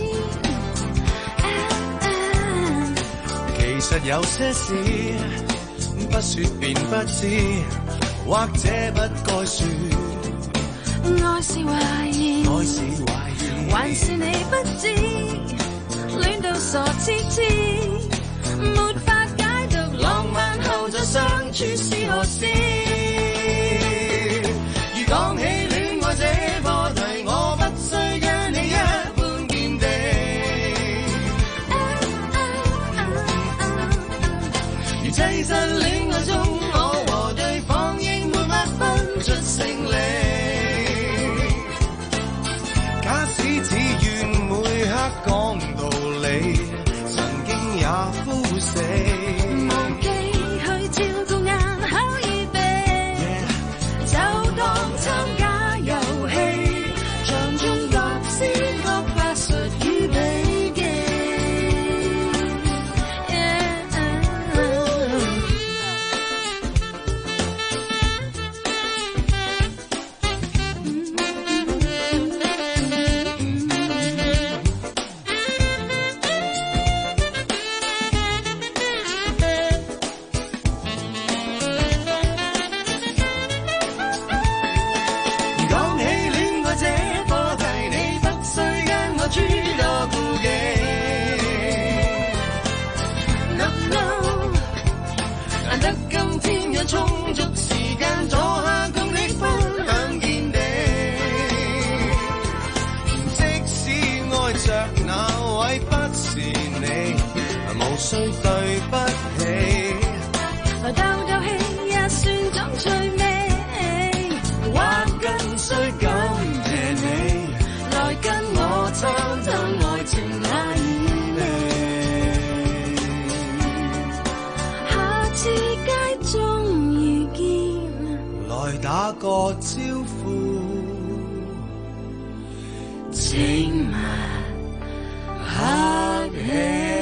其實有些事不說便不知，或者不該說。 愛是懷疑， 愛是懷疑， 還是你不知，戀到傻痴痴，沒法解讀浪漫後再相處是何事。 如講起戀愛這課題，我不需跟你一般見地。如其實戀愛中，我和對方應沒法分出勝利。假使只願每刻講道理，神經也枯死。 忘記去照顧眼口耳鼻， yeah. 就當參加遊戲，場中各施各法術與秘技。 無需對不起。 來鬥鬥氣，也算種趣味， 或更需感謝你， 來跟我探探愛情那意味。下次街中遇見， 來打個招呼， 請勿客氣。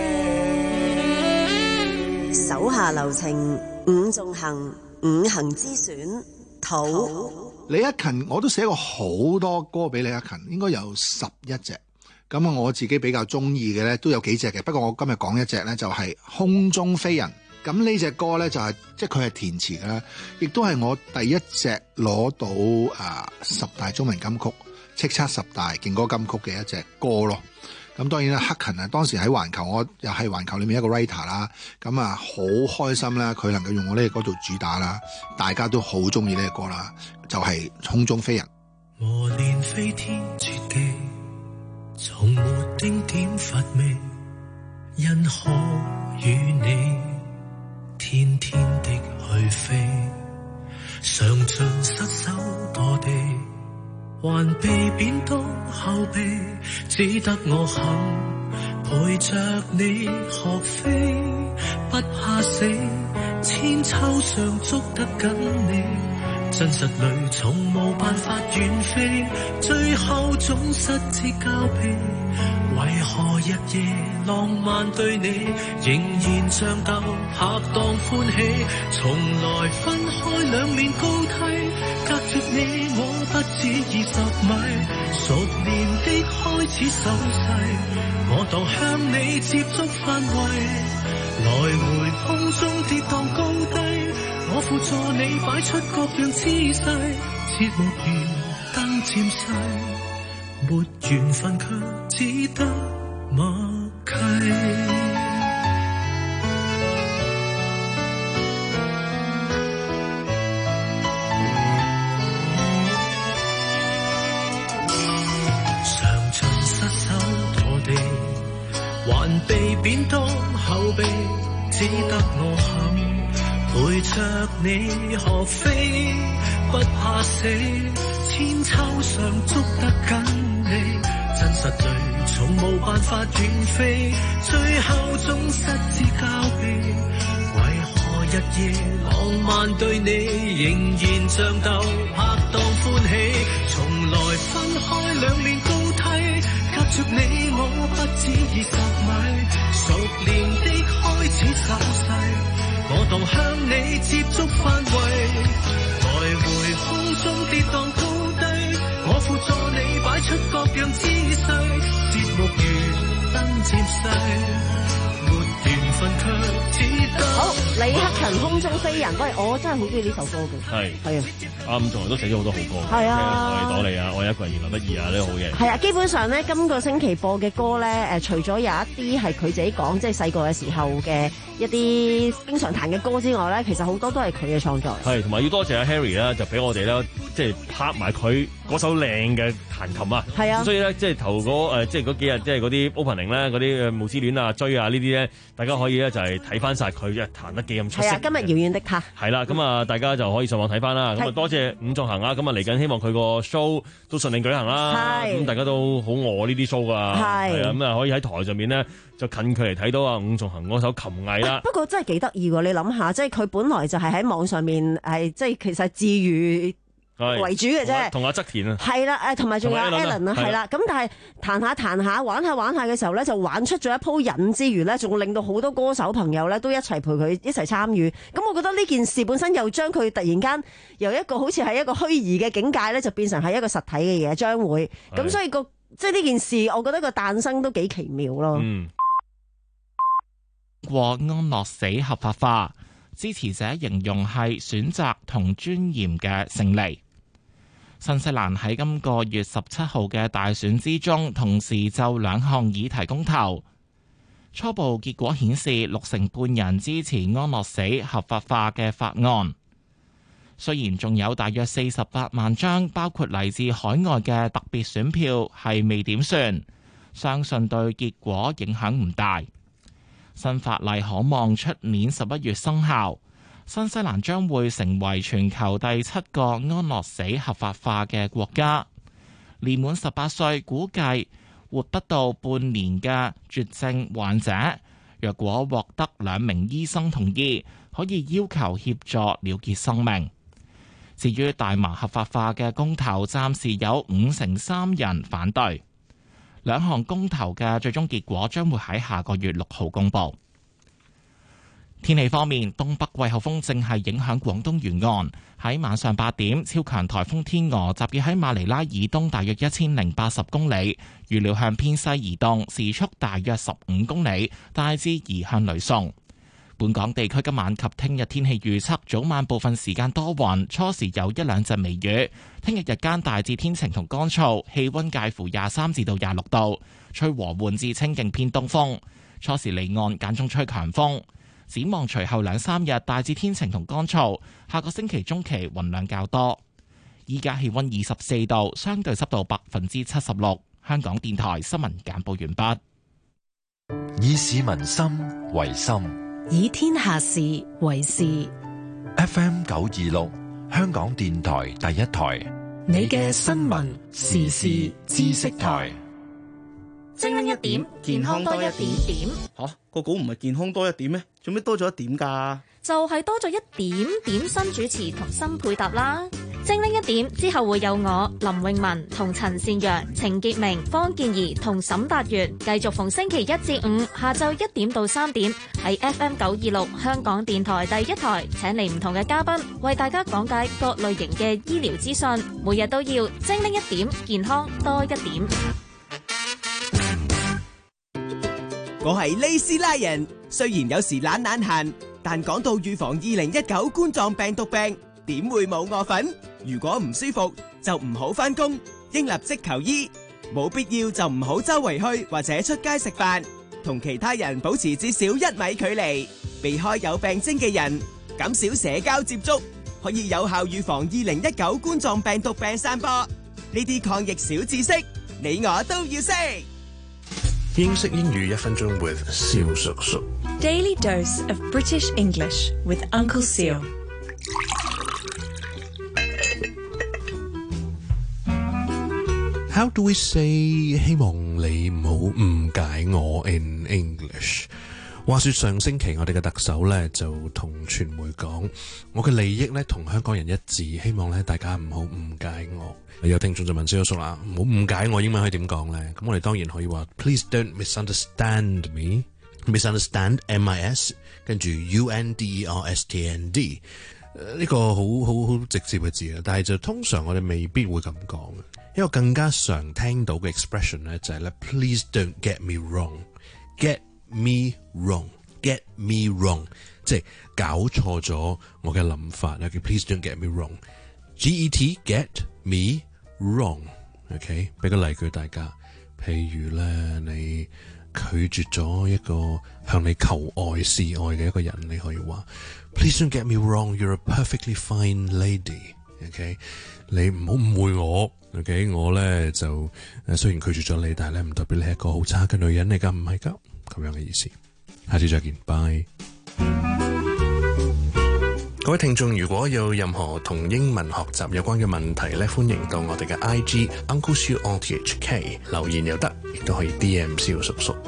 手下留情，伍仲衡，五行之選土。 李克勤我都寫過好多歌俾李克勤，應該有十一隻。咁啊，我自己比較中意嘅咧都有幾隻嘅，不過我今日講一隻咧就係、是《空中飛人》。咁呢隻歌咧就係、是、即係佢係填詞嘅啦，亦都係我第一隻攞到啊十大中文金曲、叱咤十大勁歌金曲嘅一隻歌咯。咁當然啦，克勤啊，當時喺環球，我又係環球裏面一個 writer 啦，咁啊好開心啦，佢能夠用我呢個歌做主打啦，大家都好中意呢個歌啦，就係、是《空中飛人》。 磨練飛天絕技，從沒丁點乏味，因可與你天天的去飛，嘗盡失手墮地，還被貶到後備，只得我肯陪着你學飛，不怕死，千秋上捉得緊你，真實裏從無辦法遠飛，最後總失之交臂，為何日夜浪漫對你仍然像鬥拍檔歡喜，從來分開兩面高梯，隔絕你我不止二十米，熟練的開始手勢，我當向你接觸範圍，來回空中跌宕高低，我輔助你擺出各樣姿勢，節目完燈漸逝，沒緣分卻只得默契。常盡失手墮地，還被貶當後備，只得我肯陪着你學飛，不怕死，千秋上捉得緊你，真實裏從無辦法遠飛，最後總失之交臂，為何日夜浪漫對你仍然像鬥拍檔歡喜，從來分開兩面高梯，隔着你我不止二十米，熟練的開始手勢，我當向你接觸範圍，來回空中跌宕高低，我輔助你擺出各樣姿勢，節目完燈漸逝，沒緣分卻只得。 好，李克勤空中飛人，喂，我真係好中意呢首歌嘅。係係啊， 阿伍仲衡都寫咗好多好歌。 係啊， 愛朵你啊，愛一個人原來不易啊，呢個好嘢。 係啊，基本上咧，今個星期播嘅歌咧，誒，除咗有一啲係佢自己講，即係細個嘅時候嘅一啲經常彈嘅歌之外咧，其實好多都係佢嘅創作。 係，同埋要多謝阿 Harry 啦，就俾我哋咧，即係拍埋佢嗰首靚嘅彈琴啊。係啊，所以咧，即係頭嗰誒，即係嗰幾日，即係嗰啲 opening 咧，嗰啲誒無之戀啊、追啊呢啲咧，大家可以咧就係睇翻晒佢嘅彈得幾咁出色。係啊， 今日遙遠的他。 係啦，咁啊，大家就可以上網睇翻啦。咁啊，多謝伍仲衡啊，咁啊嚟緊希望佢個 show 都順利舉行啦。咁大家都好餓呢啲 show 噶。係啊，咁啊可以喺台上面咧就近距離睇到啊伍仲衡嗰首琴藝啦。 不過真係幾得意喎！你諗下，即係佢本來就係喺網上面係即係其實自娛為主嘅啫， 同阿側田啊， 係啦，誒同埋仲有 Alan 啊，係啦，咁但係彈下彈下玩下玩下嘅時候咧，就玩出咗一鋪癮之餘咧，仲令到好多歌手朋友咧都一齊陪佢一齊參與。咁我覺得呢件事本身又將佢突然間由一個好似係一個虛擬嘅境界咧，就變成係一個實體嘅嘢，將會咁，所以個即係呢件事，我覺得個誕生都幾奇妙咯。 嗯，過安樂死合法化，支持者形容係選擇同尊嚴嘅勝利。新西蘭喺今個月十七號嘅大選之中，同時就兩項議題公投。初步結果顯示，六成半人支持安樂死合法化嘅法案。雖然仲有大約四十八萬張，包括嚟自海外嘅特別選票係未點算，相信對結果影響唔大。 新法例可望出年十一月生效。新西蘭將會成為全球第七個安樂死合法化嘅國家。年滿十八歲，估計活不到半年嘅絕症患者，若果獲得兩名醫生同意，可以要求協助了結生命。至於大麻合法化嘅公投，暫時有五成三人反對。兩項公投嘅最終結果將會喺下個月六號公佈。天氣方面，東北季候風正係影響廣東沿岸。喺晚上八點，超強颱風天鵝集結喺馬尼拉以東大約一千零八十公里，預料向偏西移動，時速大約十五公里，大致移向呂宋。本港地區今晚及聽日天氣預測：早晚部分時間多雲，初時有一兩陣微雨。聽日日間大致天晴同乾燥，氣溫介乎廿三至到廿六度，吹和緩至清勁偏東風。初時離岸間中吹強風。展望隨後兩三日大致天晴同乾燥，下個星期中期雲量較多。依家氣溫二十四度，相對濕度百分之七十六。香港電台新聞簡報完畢。以市民心為心， 以天下事為事。 F M 九二六，香港電台第一台， 你嘅新聞時事知識台。 精靈一點，健康多一點點。 吓、啊，個稿唔係健康多一點咩？做咩多咗一點㗎？ 就係多咗一點點新主持同新配搭啦。精靈一點之後會有我林詠雯同陳善陽、程潔明、方健儀同沈達元，繼續逢星期一至五下晝一點到三點喺 F M 九二六香港電台第一台，請嚟唔同嘅嘉賓為大家講解各類型嘅醫療資訊，每日都要精靈一點，健康多一點。 我係利斯拉人，雖然有時懶懶閒，但講到預防二零一九冠狀病毒病，點會冇我份？如果唔舒服就唔好返工，應立即求醫，冇必要就唔好周圍去或者出街食飯，同其他人保持至少一米距離，避開有病徵嘅人，減少社交接觸，可以有效預防二零一九冠狀病毒病散播。呢啲抗疫小知識，你我都要識。 英式英語一分鐘 with 蕭叔叔。 Daily dose of British English with Uncle Seal。 How do we say 希望你唔好誤解我 in English？ 話說上星期我哋嘅特首咧就同傳媒講，我嘅利益咧同香港人一致，希望咧大家唔好誤解我。有聽眾就問蕭叔啦，唔好誤解我，英文可以點講咧？咁我哋當然可以話 Please don't misunderstand me，misunderstand M I S， 跟住 U N D E R S T N D， 呢個好好好直接嘅字啊，但係就通常我哋未必會咁講嘅。一個更加常聽到嘅 expression 咧就係咧 Please don't get me wrong，get me wrong，get me wrong， 即係搞錯咗我嘅諗法啦。叫 Please don't get me wrong，G E T get me wrong，OK， 俾個例句大家，譬如咧你拒絕咗一個向你求愛示愛嘅一個人，你可以話 Please don't get me wrong，you're a perfectly fine lady，OK， 你唔好誤會我。OK， 我咧就誒雖然拒絕咗你，但係咧唔代表你係一個好差嘅女人嚟噶，唔係噶，咁樣嘅意思。下次再見，拜。各位聽眾，如果有任何同英文學習有關嘅問題咧，歡迎到我哋嘅 I G Uncle Siu R T H K 留言又得，亦都可以 D M 蕭叔叔。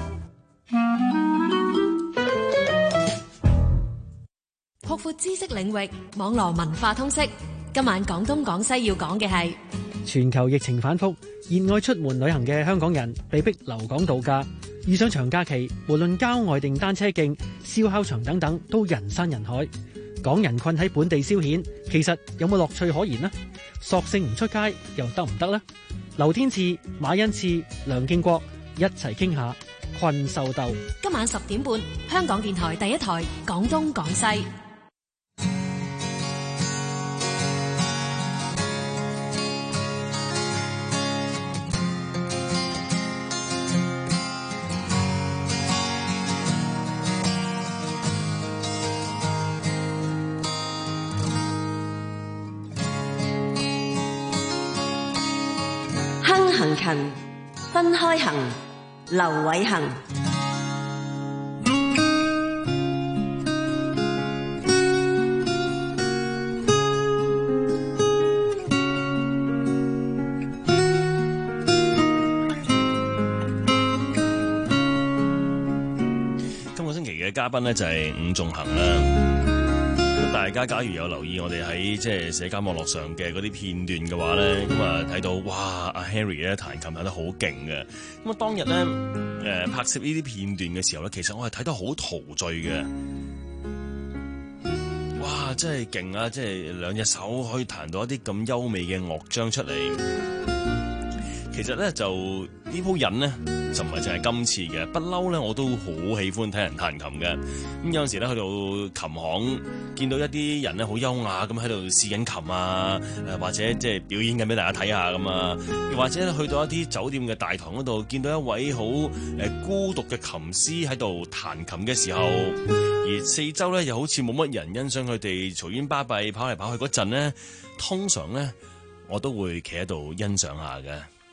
擴闊知識領域，網絡文化通識。今晚廣東廣西要講嘅係全球疫情反覆，熱愛出門旅行嘅香港人被逼留港度假。遇上長假期，無論郊外定單車徑、燒烤場等等，都人山人海。港人困喺本地消遣，其實有冇樂趣可言呢？索性唔出街又得唔得呢？劉天賜、馬恩賜、梁敬國一齊傾下困獸鬥。 今晚十點半，香港電台第一台廣東廣西。 行勤分開行，劉偉恒。 嘉賓呢，就係伍仲衡啦。咁大家假如有留意我哋喺即係社交網絡上嘅嗰啲片段嘅話咧，咁啊睇到哇阿 Harry 咧彈琴彈得好勁嘅。咁啊當日咧誒、呃、拍攝呢啲片段嘅時候咧，其實我係睇得好陶醉嘅。哇！真係勁啊！即係兩隻手可以彈到一啲咁優美嘅樂章出嚟。其實咧就呢鋪癮咧就唔係淨係今次嘅，不嬲咧我都好喜歡睇人彈琴嘅。咁有陣時咧去到琴行見到一啲人咧好優雅咁喺度試緊琴啊，誒或者即係表演緊俾大家睇下咁啊，又或者去到一啲酒店嘅大堂嗰度見到一位好誒孤獨嘅琴師喺度彈琴嘅時候，而四周咧又好似冇乜人欣賞佢哋嘈喧巴閉跑嚟跑去嗰陣咧，通常咧我都會企喺度欣賞下嘅。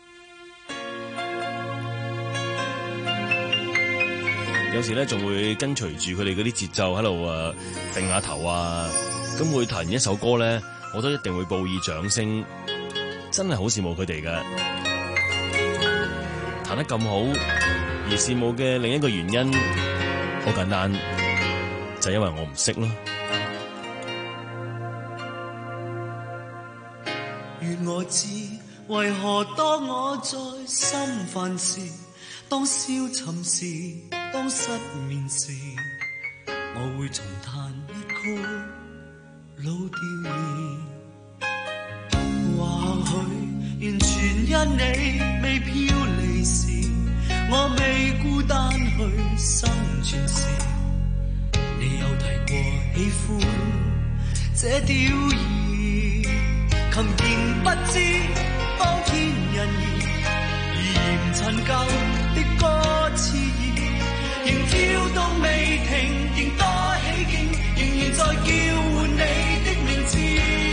有時咧仲會跟隨住佢哋嗰啲節奏喺度誒揈下頭啊，咁每彈完一首歌咧，我都一定會報以掌聲，真係好羨慕佢哋嘅，彈得咁好。而羨慕嘅另一個原因，好簡單，就係因為我唔識咯。 願我知，為何當我在心煩時，當消沉時，當失眠時，我會重彈一曲老調兒。或許完全因你未飄離時，我未孤單去生存時，你有提過喜歡這調兒。琴鍵不知當天人兒，而嫌陳舊的歌詞兒，仍跳動未停，仍多起勁，仍然在叫喚你的名字。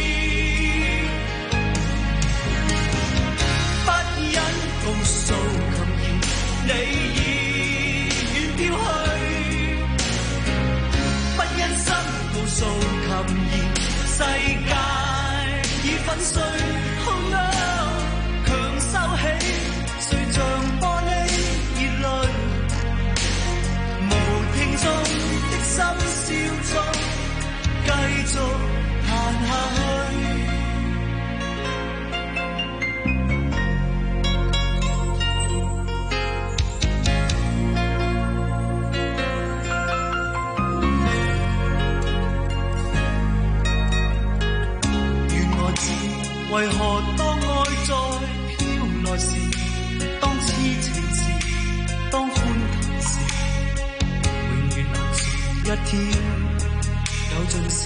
不忍告訴琴弦，你已遠飄去，不忍心告訴琴弦，世界已粉碎。Oh no， 強收起，誰像玻璃熱淚，無聽眾的深笑中，繼續彈下去。為何當愛在飄來時，當痴情時，當歡騰時，永遠難說一天有盡時。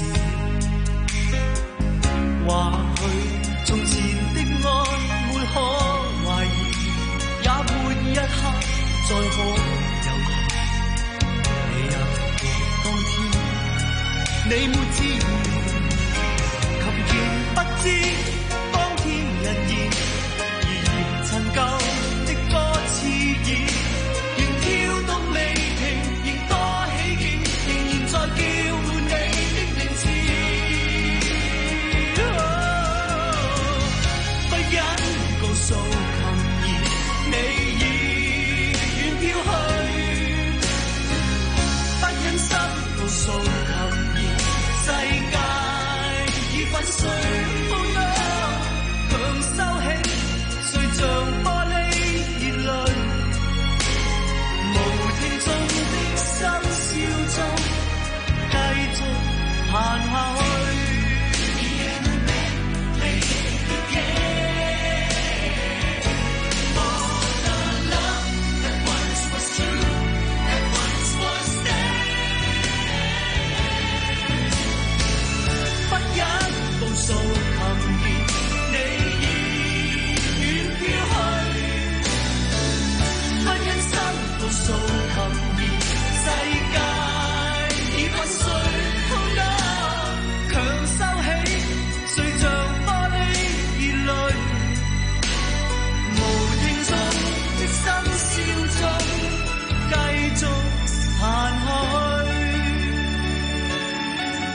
或許從前的愛沒可懷疑，也沒一刻再可猶豫。你也提過當天，你沒知意，琴鍵不知人言，而嫌陳舊的歌詞兒，仍跳動未停，仍多起勁，仍然在叫喚你的名字。Oh， 不忍告訴琴弦，你已遠飄去，不忍心告訴琴弦，世界已粉碎。Oh no，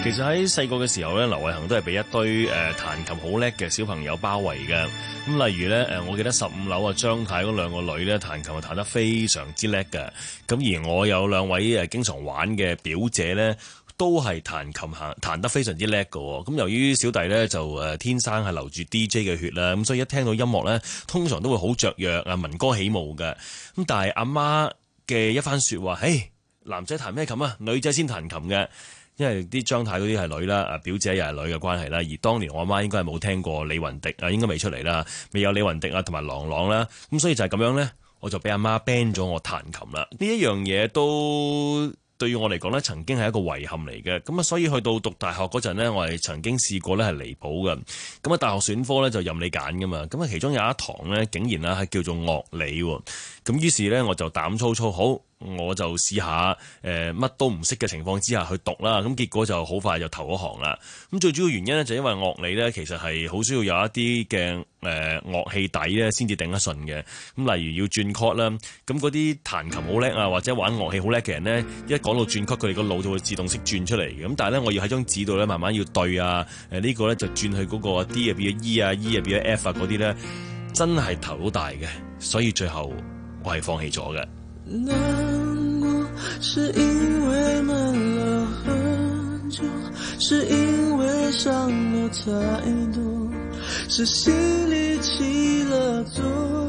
其實喺細個嘅時候咧，劉偉恒都係俾一堆誒、呃、彈琴好叻嘅小朋友包圍嘅。咁例如咧，誒我記得十五樓啊張太嗰兩個女咧彈琴啊彈得非常之叻嘅。咁而我有兩位誒經常玩嘅表姐咧，都係彈琴彈彈得非常之叻嘅。咁由於小弟咧就誒天生係流住 D J 嘅血啦，咁所以一聽到音樂咧，通常都會好雀躍啊，聞歌起舞嘅。咁但係阿媽嘅一番説話，誒男仔彈咩琴啊，女仔先彈琴嘅。因為啲張太嗰啲係女啦，啊表姐又係女嘅關係啦，而當年我阿媽應該係冇聽過李雲迪啊，應該未出嚟啦，未有李雲迪啊同埋郎朗啦，咁所以就係咁樣咧，我就俾阿媽 ban 咗我彈琴啦。呢一樣嘢都對於我嚟講咧，曾經係一個遺憾嚟嘅。咁啊，所以去到讀大學嗰陣咧，我係曾經試過咧係離譜嘅。咁啊，大學選科咧就任你揀噶嘛。咁啊，其中有一堂咧，竟然啦係叫做樂理喎。咁於是咧，我就膽粗粗好。我就試下誒乜都唔識嘅情況之下去讀啦，咁結果就好快就投咗行啦。咁最主要原因咧就因為樂理咧其實係好需要有一啲嘅誒樂器底咧先至頂得順嘅。咁例如要轉 chord 啦，咁嗰啲彈琴好叻啊或者玩樂器好叻嘅人咧，一講到轉 chord 佢哋個腦就會自動識轉出嚟嘅。咁但係咧我要喺張紙度咧慢慢要對啊，誒、這、呢個咧就轉去嗰個 D 啊變咗 E 啊 E 啊變咗 F 啊嗰啲咧，真係頭好大嘅，所以最後我係放棄咗嘅。 難過是因為悶了很久，是因為傷了太多，是心裡起了作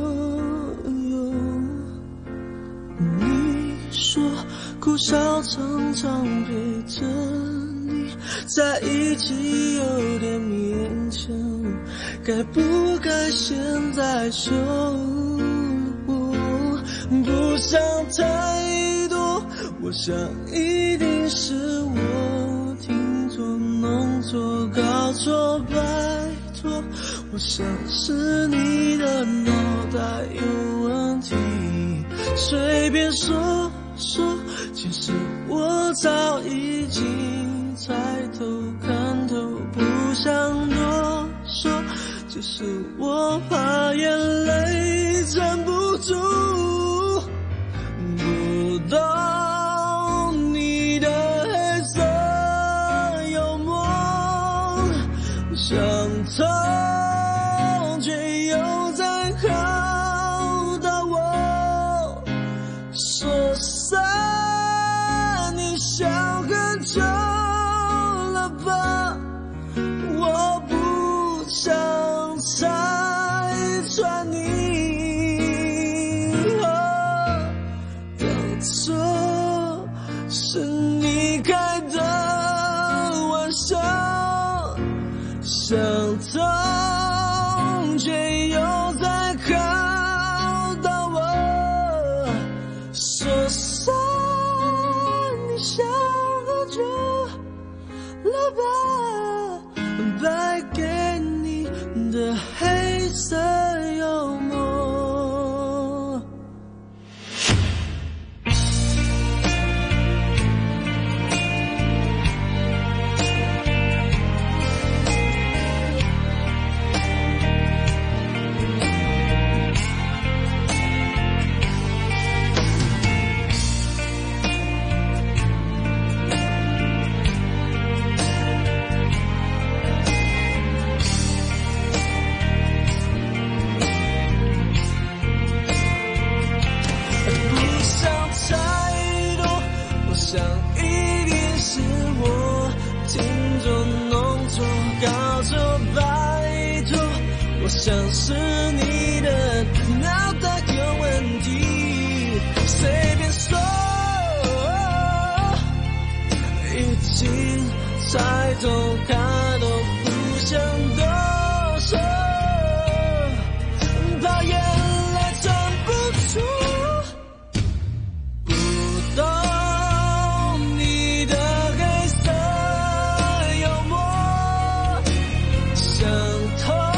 用。你說苦笑常常陪着你在一起有點勉強，該不該現在說不想太多，我想一定是我聽錯弄錯搞錯，拜託，我想是你的腦袋有問題，隨便說說，其實我早已經猜透看透，不想多說，只是我怕眼淚撐不住，不懂你的黑色幽默，想通卻又在考到我，說散你想很久了吧，我不想拆穿你。錯是你開的玩笑，想通卻又在考到我，說散你想很久了吧，敗給你的黑色幽默。像是你的腦袋有問題，隨便說，已經猜透看透，不想多說，怕眼淚撐不住，不懂你的黑色幽默，想透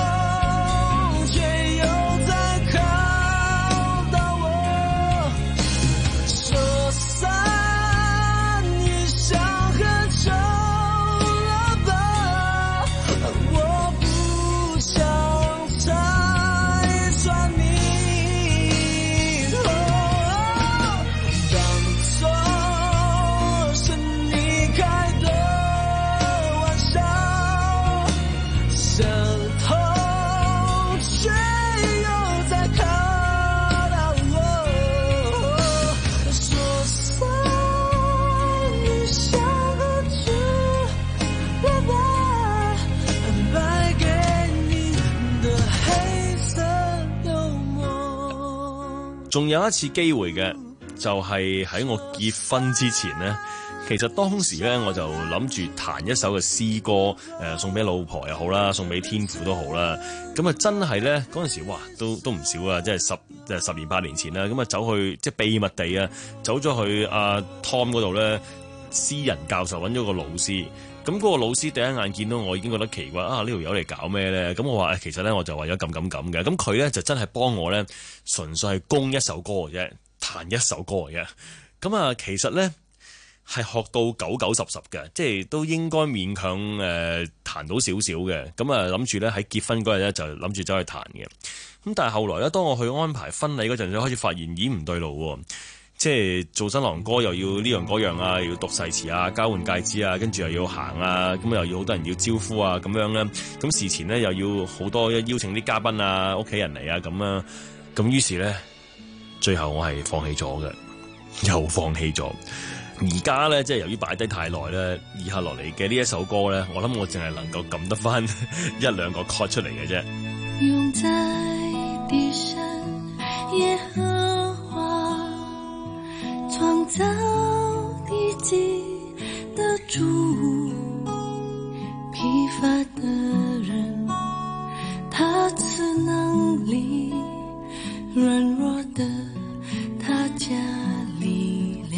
仲有一次機會嘅，就係、是、喺我結婚之前呢。其實當時咧，我就諗住彈一首嘅詩歌，誒、呃、送俾老婆又好啦，送俾天父都好啦。咁啊，真係咧嗰陣時，哇，都都唔少啊！即係十誒十年八年前啦，咁啊走去即係秘密地啊，走咗去阿 Tom 嗰度咧，私人教授揾咗個老師。咁嗰個老師第一眼見到我已經覺得奇怪啊！呢條友嚟搞咩咧？咁我話誒，其實咧我就為咗咁咁咁嘅。咁佢咧就真係幫我咧，純粹係供一首歌嘅啫，彈一首歌嘅啫。咁啊，其實咧。係學到九九十十嘅，即係都應該勉強誒、呃、彈到少少嘅。咁啊諗住咧喺結婚嗰日咧就諗住走去彈嘅。咁但係後來咧，當我去安排婚禮嗰陣，就開始發現咦唔對路喎。即係做新郎哥又要呢樣嗰樣啊，又要讀誓詞啊，交換戒指啊，跟住又要行啊，咁又要好多人要招呼啊，咁樣咧。咁事前咧又要好多邀請啲嘉賓啊、屋企人嚟啊咁啊。咁於是咧，最後我係放棄咗嘅，又放棄咗。而家咧，即係由於擺低太耐咧，以下落嚟嘅呢一首歌咧，我諗我淨係能夠撳得翻一兩個 chord 出嚟嘅啫。 永在地上耶和華創造地極的主，疲乏的人他賜能力，軟弱的他加力量，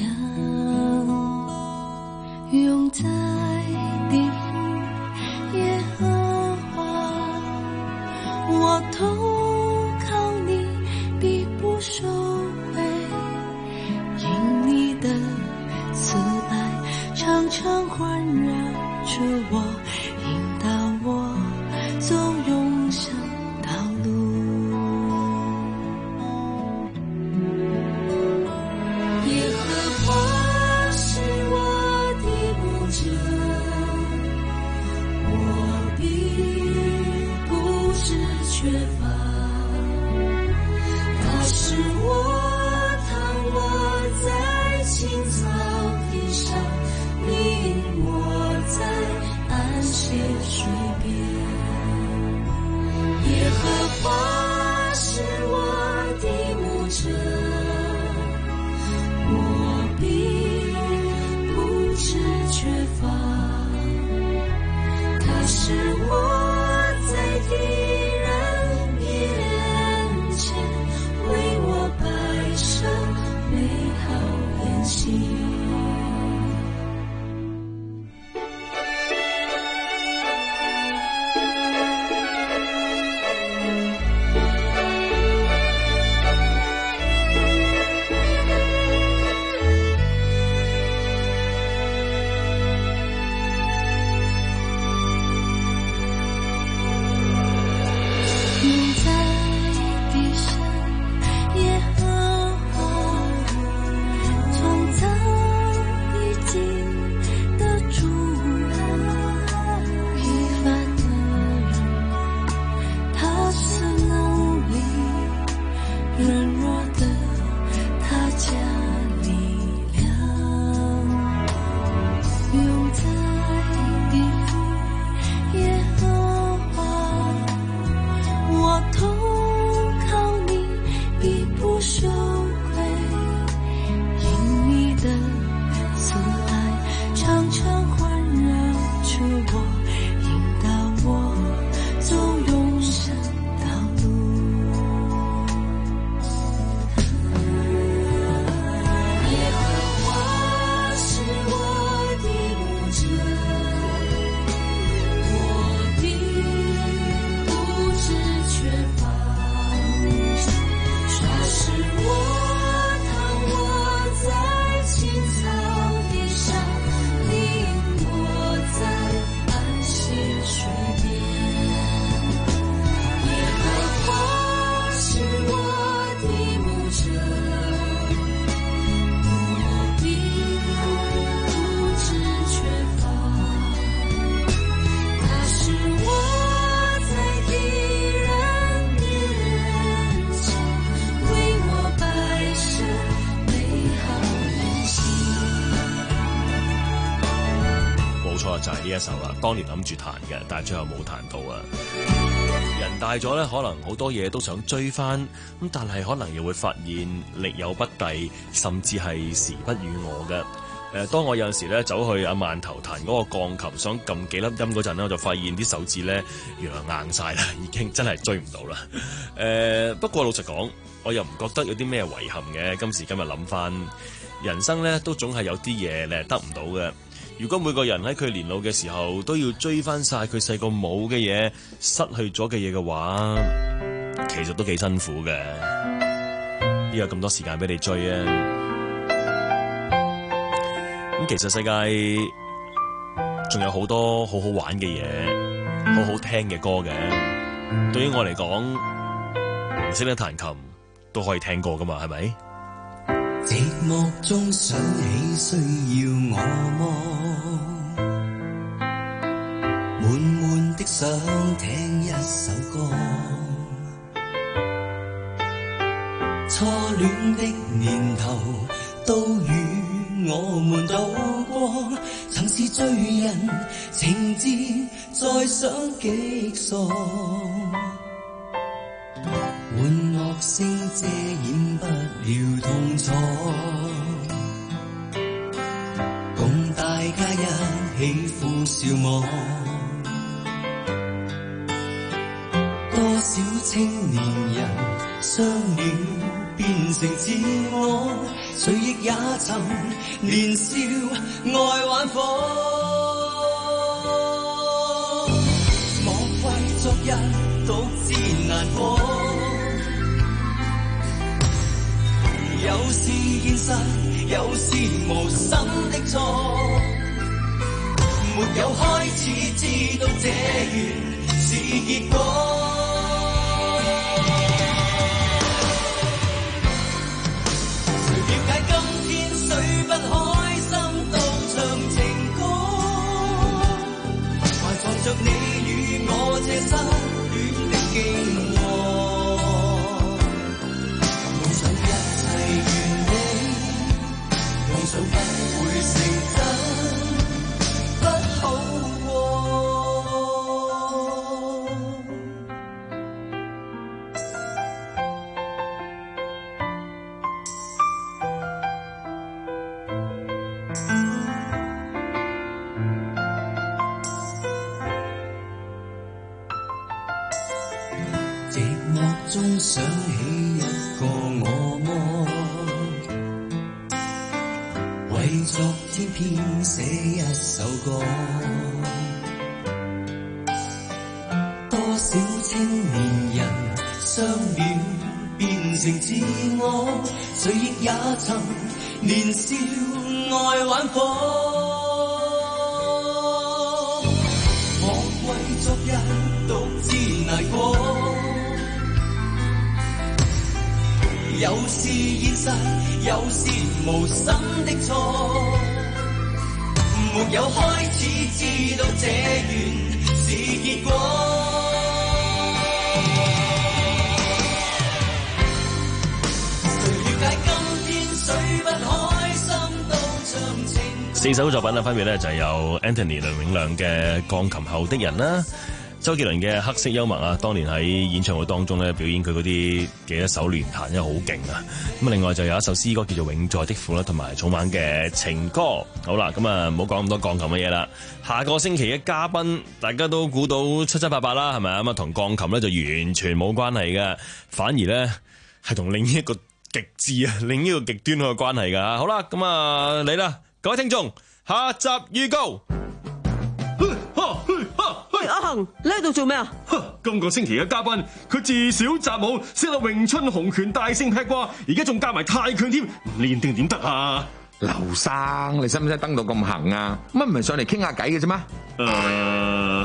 永在地府耶和華，我投靠你必不收回，因你的慈愛常常環繞着我，引導我走永生道路。耶和華是我的牧者，我必不致缺乏，他使我躺臥在青草地上，領我在安歇水邊。耶和華是我的牧者，我必不致缺乏，他使我在敵人面前為我擺設美好筵席。 就係呢一首啦，當年諗住彈嘅，但係最後冇彈到啊。 人大咗咧，可能好多嘢都想追翻，咁但係可能又會發現力有不逮，甚至係時不與我嘅。誒，當我有陣時咧走去阿饅頭彈嗰個鋼琴，想撳幾粒音嗰陣咧，我就發現啲手指咧原來硬晒啦，已經真係追唔到啦。誒、呃，不過老實講，我又唔覺得有啲咩遺憾嘅。今時今日諗翻，人生咧都總係有啲嘢你係得唔到嘅。如果每個人喺佢年老嘅時候都要追翻晒佢細個冇嘅嘢、失去咗嘅嘢嘅話，其實都幾辛苦嘅。邊有咁多時間俾你追啊？咁其實世界仲有好多好好玩嘅嘢，好好聽嘅歌嘅。對於我嚟講，唔識得彈琴都可以聽歌噶嘛，係咪？ 寂寞中想起需要我麼？悶悶的想聽一首歌。初戀的年頭都與我們渡過，曾是醉人情節再想激索，玩樂聲遮掩不了痛楚，共大家一起呼笑望，多少青年人相戀變成自我，誰亦也曾年少愛玩火。莫為昨日獨自難過，有時現實，有時無心的錯，沒有開始知道這緣是結果。着你與我這失戀的經過，夢想一切完美，夢想不會成真，不好過。中想起一個我麼？為昨天編寫一首歌，多少青年人相戀變成自我，誰亦也曾年少愛玩火，莫為昨日獨自難過。有時現實，有時無心的錯，沒有開始知道這緣是結果。誰了解今天誰不開心都唱情。 四首作品啊，分別咧就係有 Anthony 梁永亮嘅《鋼琴後的人》啦。周杰倫嘅黑色幽默啊，當年喺演唱會當中咧表演佢嗰啲幾多首連彈，因為好勁啊！咁啊，另外就有一首詩歌叫做《永在的苦》啦，同埋草蜢嘅情歌。好啦，咁啊唔好講咁多鋼琴嘅嘢啦。下個星期嘅嘉賓，大家都估到七七八八啦，係咪啊？咁啊，同鋼琴咧就完全冇關係嘅，反而咧係同另一個極致啊，另一個極端嘅關係噶。好啦，咁啊嚟啦，各位聽眾，下集預告。 喂，阿恒，你喺度做咩啊？ 今個星期嘅嘉賓，佢自小習武，識得詠春、洪拳、大聖劈掛，而家仲加埋泰拳添，唔練定點得啊？ 劉生，你使唔使登到咁行啊？乜唔係上嚟傾下偈嘅啫咩？誒、uh ，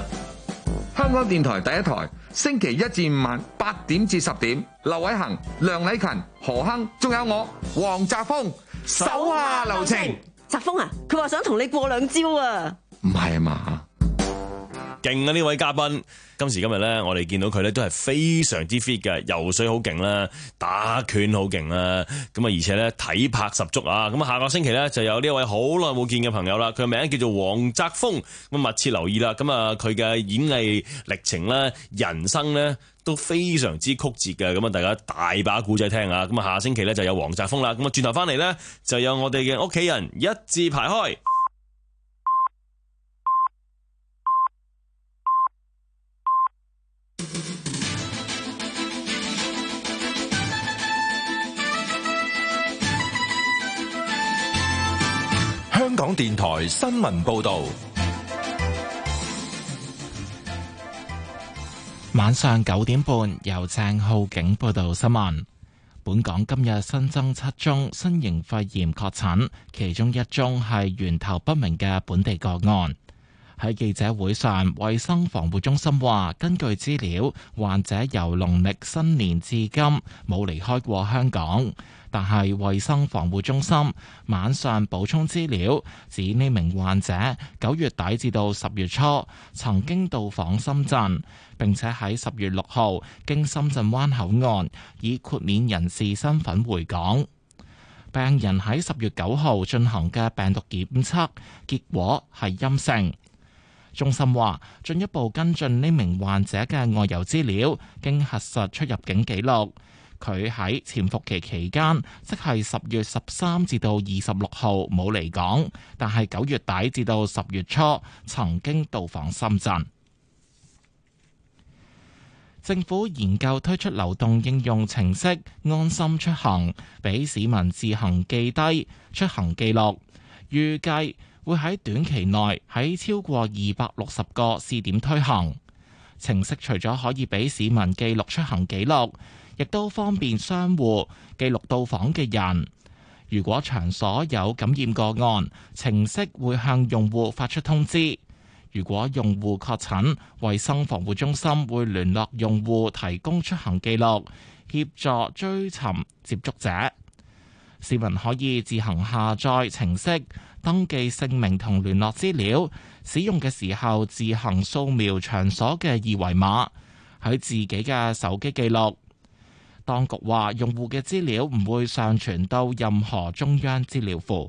香港電台第一台，星期一至五晚八點至十點，劉偉恒、梁禮勤、何亨，仲有我黃澤峰，手下留情。 澤峰啊，佢話想同你過兩招啊。 唔係啊嘛？ 勁啊！呢位嘉賓今時今日咧，我哋見到佢咧都係非常之 fit 嘅，游水好勁啦，打拳好勁啦，咁啊而且咧體魄十足啊！咁啊下個星期咧就有呢一位好耐冇見嘅朋友啦，佢嘅名叫做黃澤鋒，咁密切留意啦。咁啊佢嘅演藝歷程咧、人生咧都非常之曲折嘅，咁啊大家大把故仔聽啊！咁啊下星期咧就有黃澤鋒啦，咁啊轉頭翻嚟咧就有我哋嘅屋企人一字排開。 香港電台新聞報道， 晚上九點半由鄭浩景報道新聞。本港今日新增七宗新型肺炎確診，其中一宗係源頭不明嘅本地個案。喺記者會上，衛生防護中心話，根據資料，患者由農曆新年至今冇離開過香港。但係衛生防護中心晚上補充資料，指呢名患者九月底至到十月初曾經到訪深圳，並且喺十月六號經深圳灣口岸以豁免人士身份回港。病人喺十月九號進行嘅病毒檢測結果係陰性。中心話進一步跟進呢名患者嘅外遊資料，經核實出入境記錄。佢喺潛伏期期間，即係十月十三至到二十六號冇離港，但係九月底至到十月初曾經到訪深圳。政府研究推出流動應用程式安心出行，俾市民自行記低出行記錄，預計會喺短期內喺超過二百六十個試點推行。程式除咗可以俾市民記錄出行記錄，亦都方便商戶記錄到訪嘅人。如果場所有感染個案，程式會向用戶發出通知。如果用戶確診，衛生防護中心會聯絡用戶提供出行記錄，協助追尋接觸者。市民可以自行下載程式，登記姓名同聯絡資料，使用嘅時候自行掃描場所嘅二維碼，喺自己嘅手機記錄。當局話，用戶嘅資料唔會上傳到任何中央資料庫。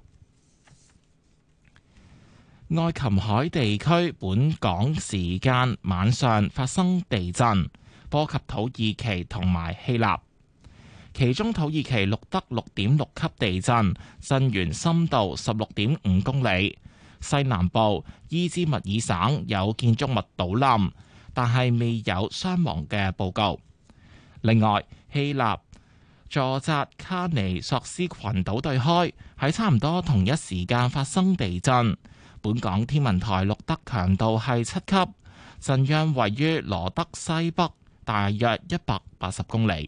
愛琴海地區本港時間晚上發生地震，波及土耳其同埋希臘。其中土耳其錄得六點六級地震，震源深度十六點五公里。西南部伊茲密爾省有建築物倒冧，但係未有傷亡嘅報告。另外，希臘佐扎卡尼索斯群島對開喺差唔多同一時間發生地震，本港天文台錄得強度係七級，震央位於羅德西北大約一百八十公里。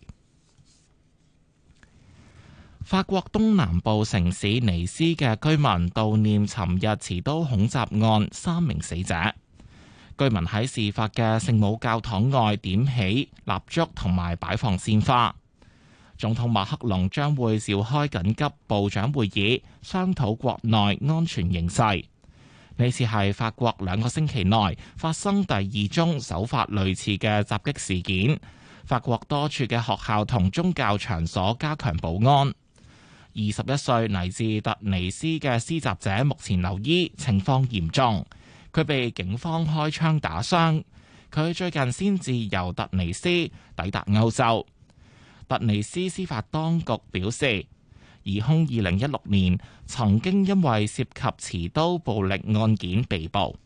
法國東南部城市尼斯嘅居民悼念尋日持刀恐襲案三名死者。居民喺事發嘅聖母教堂外點起蠟燭同埋擺放鮮花。總統馬克龍將會召開緊急部長會議，商討國內安全形勢。呢次係法國兩個星期內發生第二宗手法類似嘅襲擊事件。法國多處嘅學校同宗教場所加強保安。二十一歲嚟自突尼斯嘅施襲者目前留醫，情況嚴重。佢被警方開槍打傷。佢最近先至由突尼斯抵達歐洲。突尼斯司法當局表示，疑兇二零一六年曾經因為涉及持刀暴力案件被捕。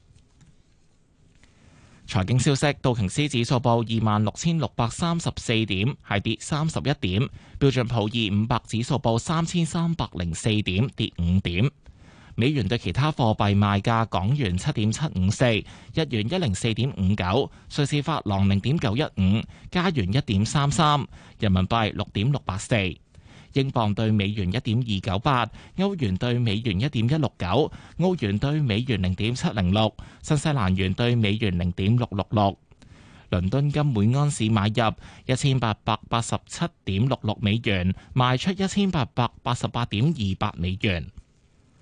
財經消息，道瓊斯指數報二萬六千六百三十四點，係跌三十一點；標準普爾五百指數報三千三百零四點，跌五點。美元對其他貨幣賣價：港元七點七五四，日元一零四點五九，瑞士法郎零點九一五，加元一點三三，人民幣六點六八四。英鎊對美元一點二九八，歐元對美元一點一六九，澳元對美元零點七零六，新西蘭元對美元零點六六六。倫敦金每安士買入一千八百八十七點六六美元，賣出一千八百八十八點二八美元。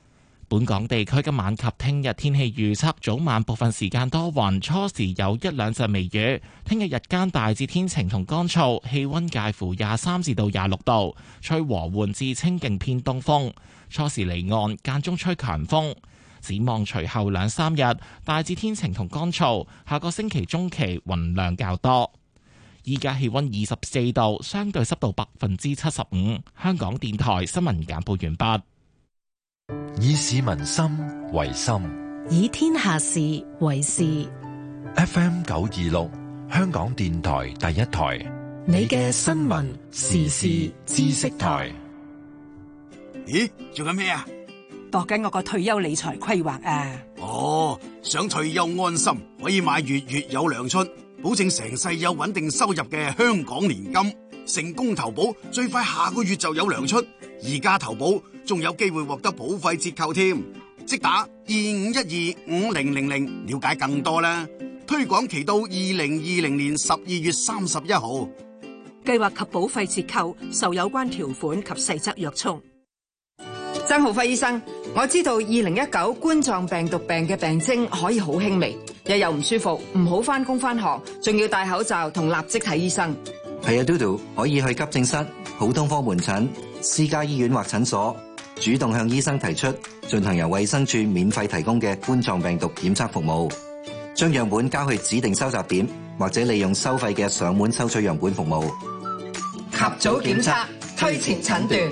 本港地區今晚及聽日天氣預測，早晚部分時間多雲，初時有一兩陣微雨。聽日日間大致天晴同乾燥，氣溫介乎廿三至到廿六度，吹和緩至清勁偏東風。初時離岸，間中吹強風。展望隨後兩三日，大致天晴同乾燥。下個星期中期雲量較多。依家氣溫二十四度，相對濕度百分之七十五。香港電台新聞簡報完畢。 以市民心為心， 以天下事為事。 F M 九二六，香港電台第一台， 你嘅新聞時事知識台。 咦，做緊咩啊？ 度緊我個退休理財規劃啊！ 哦，想退休安心，可以買月月有糧出，保證成世有穩定收入嘅香港年金。成功投保，最快下個月就有糧出。而家投保仲有機會獲得保費折扣添，即打二五一二五零零零，了解更多啦。推廣期到二零二零年十二月三十一號。 計劃及保費折扣受有關條款及細則約束。 曾浩輝醫生，我知道二零一九冠狀病毒病嘅病徵可以好輕微，日又唔舒服，唔好返工返學，仲要戴口罩同立即睇醫生。 係啊，嘟嘟可以去急症室、普通科門診、私家醫院或診所，主動向醫生提出進行由衛生署免費提供嘅冠狀病毒檢測服務，將樣本交去指定收集點，或者利用收費嘅上門收取樣本服務。 及早檢測，推前診斷。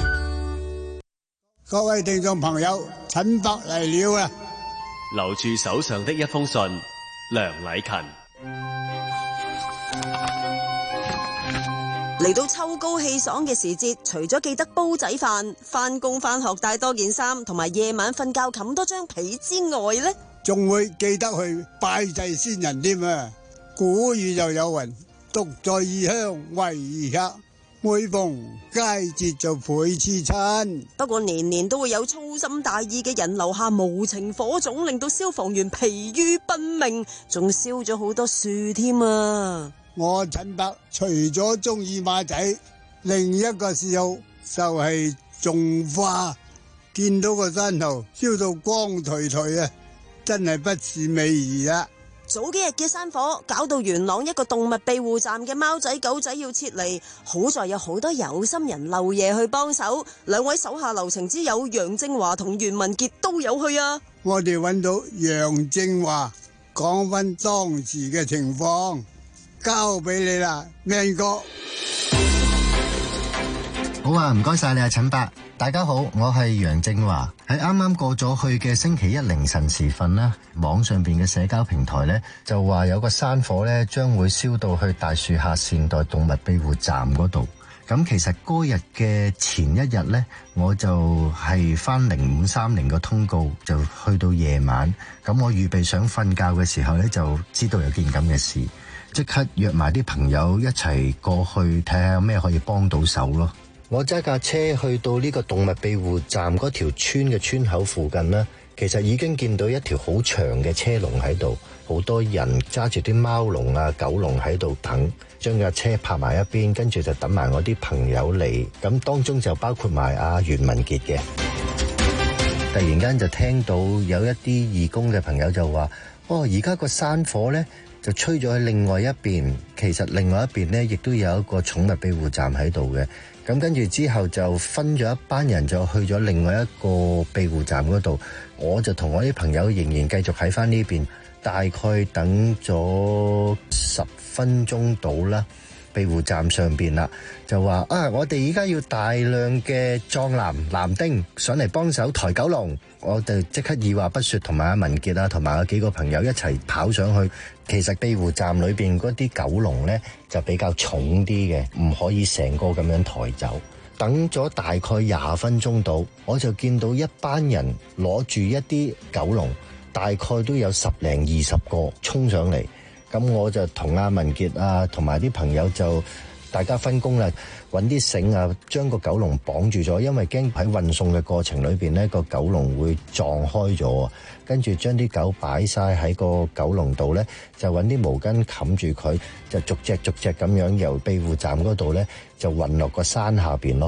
各位聽眾朋友，陳伯嚟了啊！ 留住手上的一封信，梁禮勤。 嚟到秋高氣爽嘅時節，除咗記得煲仔飯、返工返學帶多件衫，同埋夜晚瞓覺冚多張被之外呢， 仲會記得去拜祭先人添啊！古語就有云：獨在異鄉為異客，每逢佳節就倍思親。 不過年年都會有粗心大意嘅人留下無情火種，令到消防員疲於奔命，仲燒咗好多樹添啊！ 我陳伯除咗中意馬仔，另一個嗜好就係種花。見到個山頭燒到光頹頹啊，真係不是味兒啊！ 早幾日嘅山火搞到元朗一個動物庇護站嘅貓仔狗仔要撤離，好在有好多有心人漏夜去幫手，兩位手下留情之友楊正華同袁文傑都有去啊！ 我哋揾到楊正華，講返當時嘅情況。交俾你啦，明哥。 好啊，唔該晒你啊，陳伯。大家好，我係楊正華。喺啱啱過咗去嘅星期一凌晨時分啦，網上邊嘅社交平台呢就話有個山火呢將會燒到去大樹下善待動物庇護站嗰度。咁其實嗰日嘅前一日呢，我就係翻零五三零個通告，就去到夜晚。咁我預備想瞓覺嘅時候呢，就知道有件咁嘅事。即刻約埋啲朋友一齊過去睇下有咩可以幫到手咯。我揸架車去到呢個動物庇護站嗰條村嘅村口附近啦，其實已經見到一條好長嘅車龍喺度，好多人揸住啲貓籠啊、狗籠喺度等，將架車泊埋一邊，跟住就等埋我啲朋友嚟。咁當中就包括埋阿袁文傑嘅。突然間就聽到有一啲義工嘅朋友就話：哦，而家個山火呢，就吹咗去另外一邊，其實另外一邊呢，亦都有一個寵物庇護站喺度嘅。咁跟住之後就分咗一班人就去咗另外一個庇護站嗰度，我就同我啲朋友仍然繼續喺翻呢邊，大概等咗十分鐘到啦。庇護站上邊啦，就話啊，我哋而家要大量嘅壯男男丁上嚟幫手抬狗籠，我哋即刻二話不說，同埋阿文傑啊，同埋有幾個朋友一齊跑上去。其實庇護站裏邊嗰啲狗籠呢，就比較重啲嘅，唔可以成個咁樣抬走。等咗大概廿分鐘到，我就見到一班人攞住一啲狗籠，大概都有十零二十個衝上嚟。咁我就同阿文傑啊，同埋啲朋友就大家分工啦，揾啲繩啊，將個狗籠綁住咗，因為驚喺運送嘅過程裏邊呢個狗籠會撞開咗啊。跟住將啲狗擺晒喺個狗籠度呢，就揾啲毛巾冚住佢，就逐隻逐隻咁樣由庇護站嗰度呢，就運落個山下邊咯。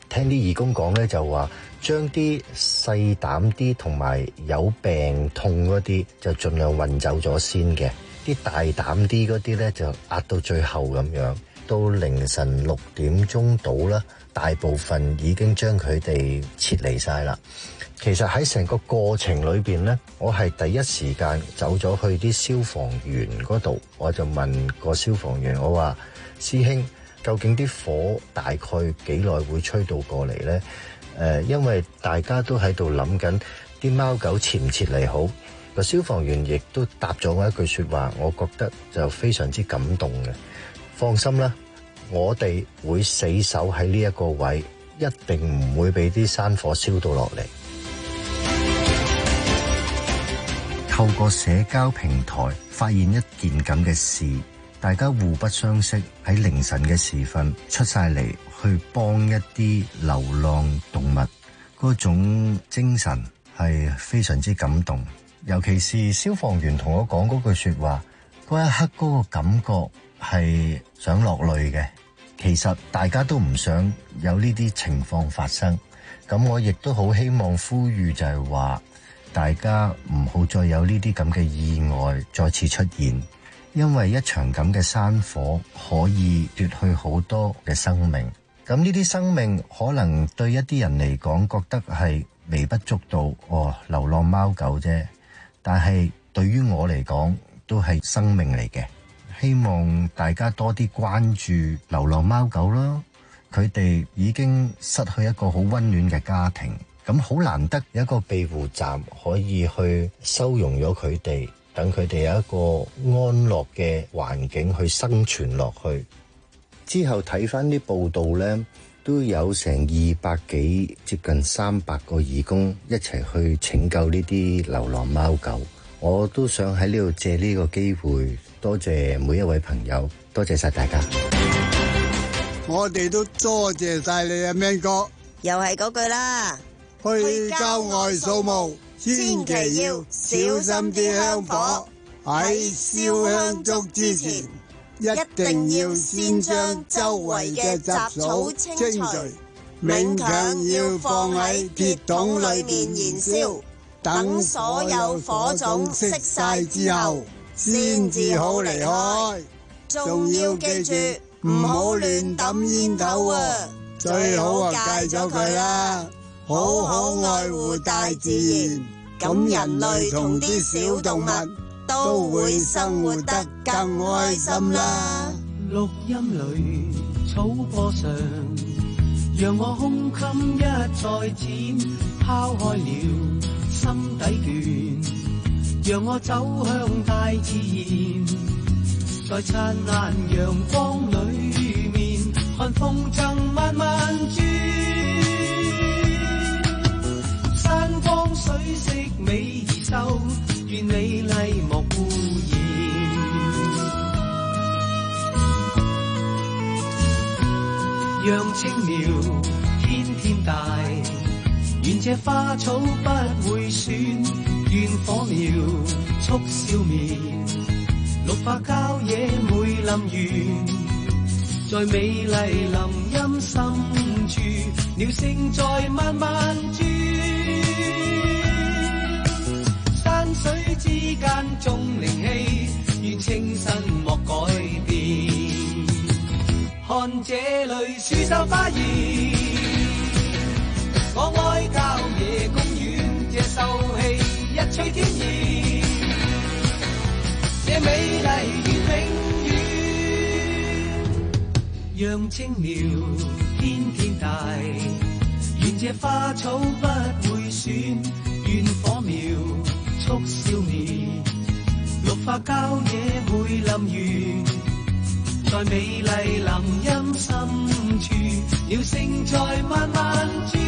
聽啲義工講咧，就話將啲細膽啲同埋有病痛嗰啲就盡量運走咗先嘅，啲大膽啲嗰啲咧就壓到最後咁樣。到凌晨六點鐘到啦，大部分已經將佢哋撤離晒啦。其實喺成個過程裏邊呢，我係第一時間走咗去啲消防員嗰度，我就問個消防員，我話師兄，究竟啲火大概幾耐會吹到過嚟呢？誒、呃，因為大家都喺度諗緊啲貓狗撤唔撤離好。個消防員亦都答咗我一句說話，我覺得就非常之感動嘅。放心啦，我哋會死守喺呢一個位，一定唔會俾啲山火燒到落嚟。透過社交平台發現一件咁嘅事，大家互不相識，喺凌晨嘅時分出晒嚟去幫一啲流浪動物，嗰種精神係非常之感動。尤其是消防員同我講嗰句說話，嗰一刻嗰個感覺係想落淚嘅。其實大家都唔想有呢啲情況發生，咁我亦都好希望呼籲就係話，大家唔好再有呢啲咁嘅意外再次出現，因為一場咁嘅山火可以奪去好多嘅生命。咁呢啲生命可能對一啲人嚟講覺得係微不足道，哦，流浪貓狗啫，但係對於我嚟講都係生命嚟嘅。希望大家多啲關注流浪貓狗啦，佢哋已經失去一個好溫暖嘅家庭，咁好難得有一個庇護站可以去收容咗佢哋，等佢哋有一個安樂嘅環境去生存落去。之後睇返啲報道呢，都有成二百幾接近三百個義工一齊去拯救呢啲流浪貓狗。我都想喺呢度借呢個機會多謝每一位朋友，多謝晒大家。 我哋都多謝晒你啊，Man哥。 又係嗰句啦， 去郊外掃墓，千祈要小心啲香火。喺燒香燭之前，一定要先將周圍嘅雜草清除，勉強要放喺鐵桶裏面燃燒。等所有火種熄晒之後，先至好離開。仲要記住，唔好亂抌煙頭啊！最好啊戒咗佢啦，好好愛護大自然，咁人類同啲小動物都會生活得更開心啦。 錄音裏草坡上，讓我胸襟一再展，拋開了心底倦，讓我走向大自然，在燦爛陽光裏面，看風箏慢慢轉，山光水色美而秀，願美麗莫污染，讓青苗天天大，願這花草不會損，願火苗速消滅，綠化郊野每林園，在美麗林蔭深處，鳥聲在慢慢轉，山水之間眾靈氣，願清新莫改變，看這裏樹秀花兒，我愛郊野公園，這秀氣一吹天意，這美麗願永遠，讓青苗天天大，願這花草不會損，願火苗速消滅，綠化郊野每林園，在美麗林蔭深處，鳥聲在慢慢轉，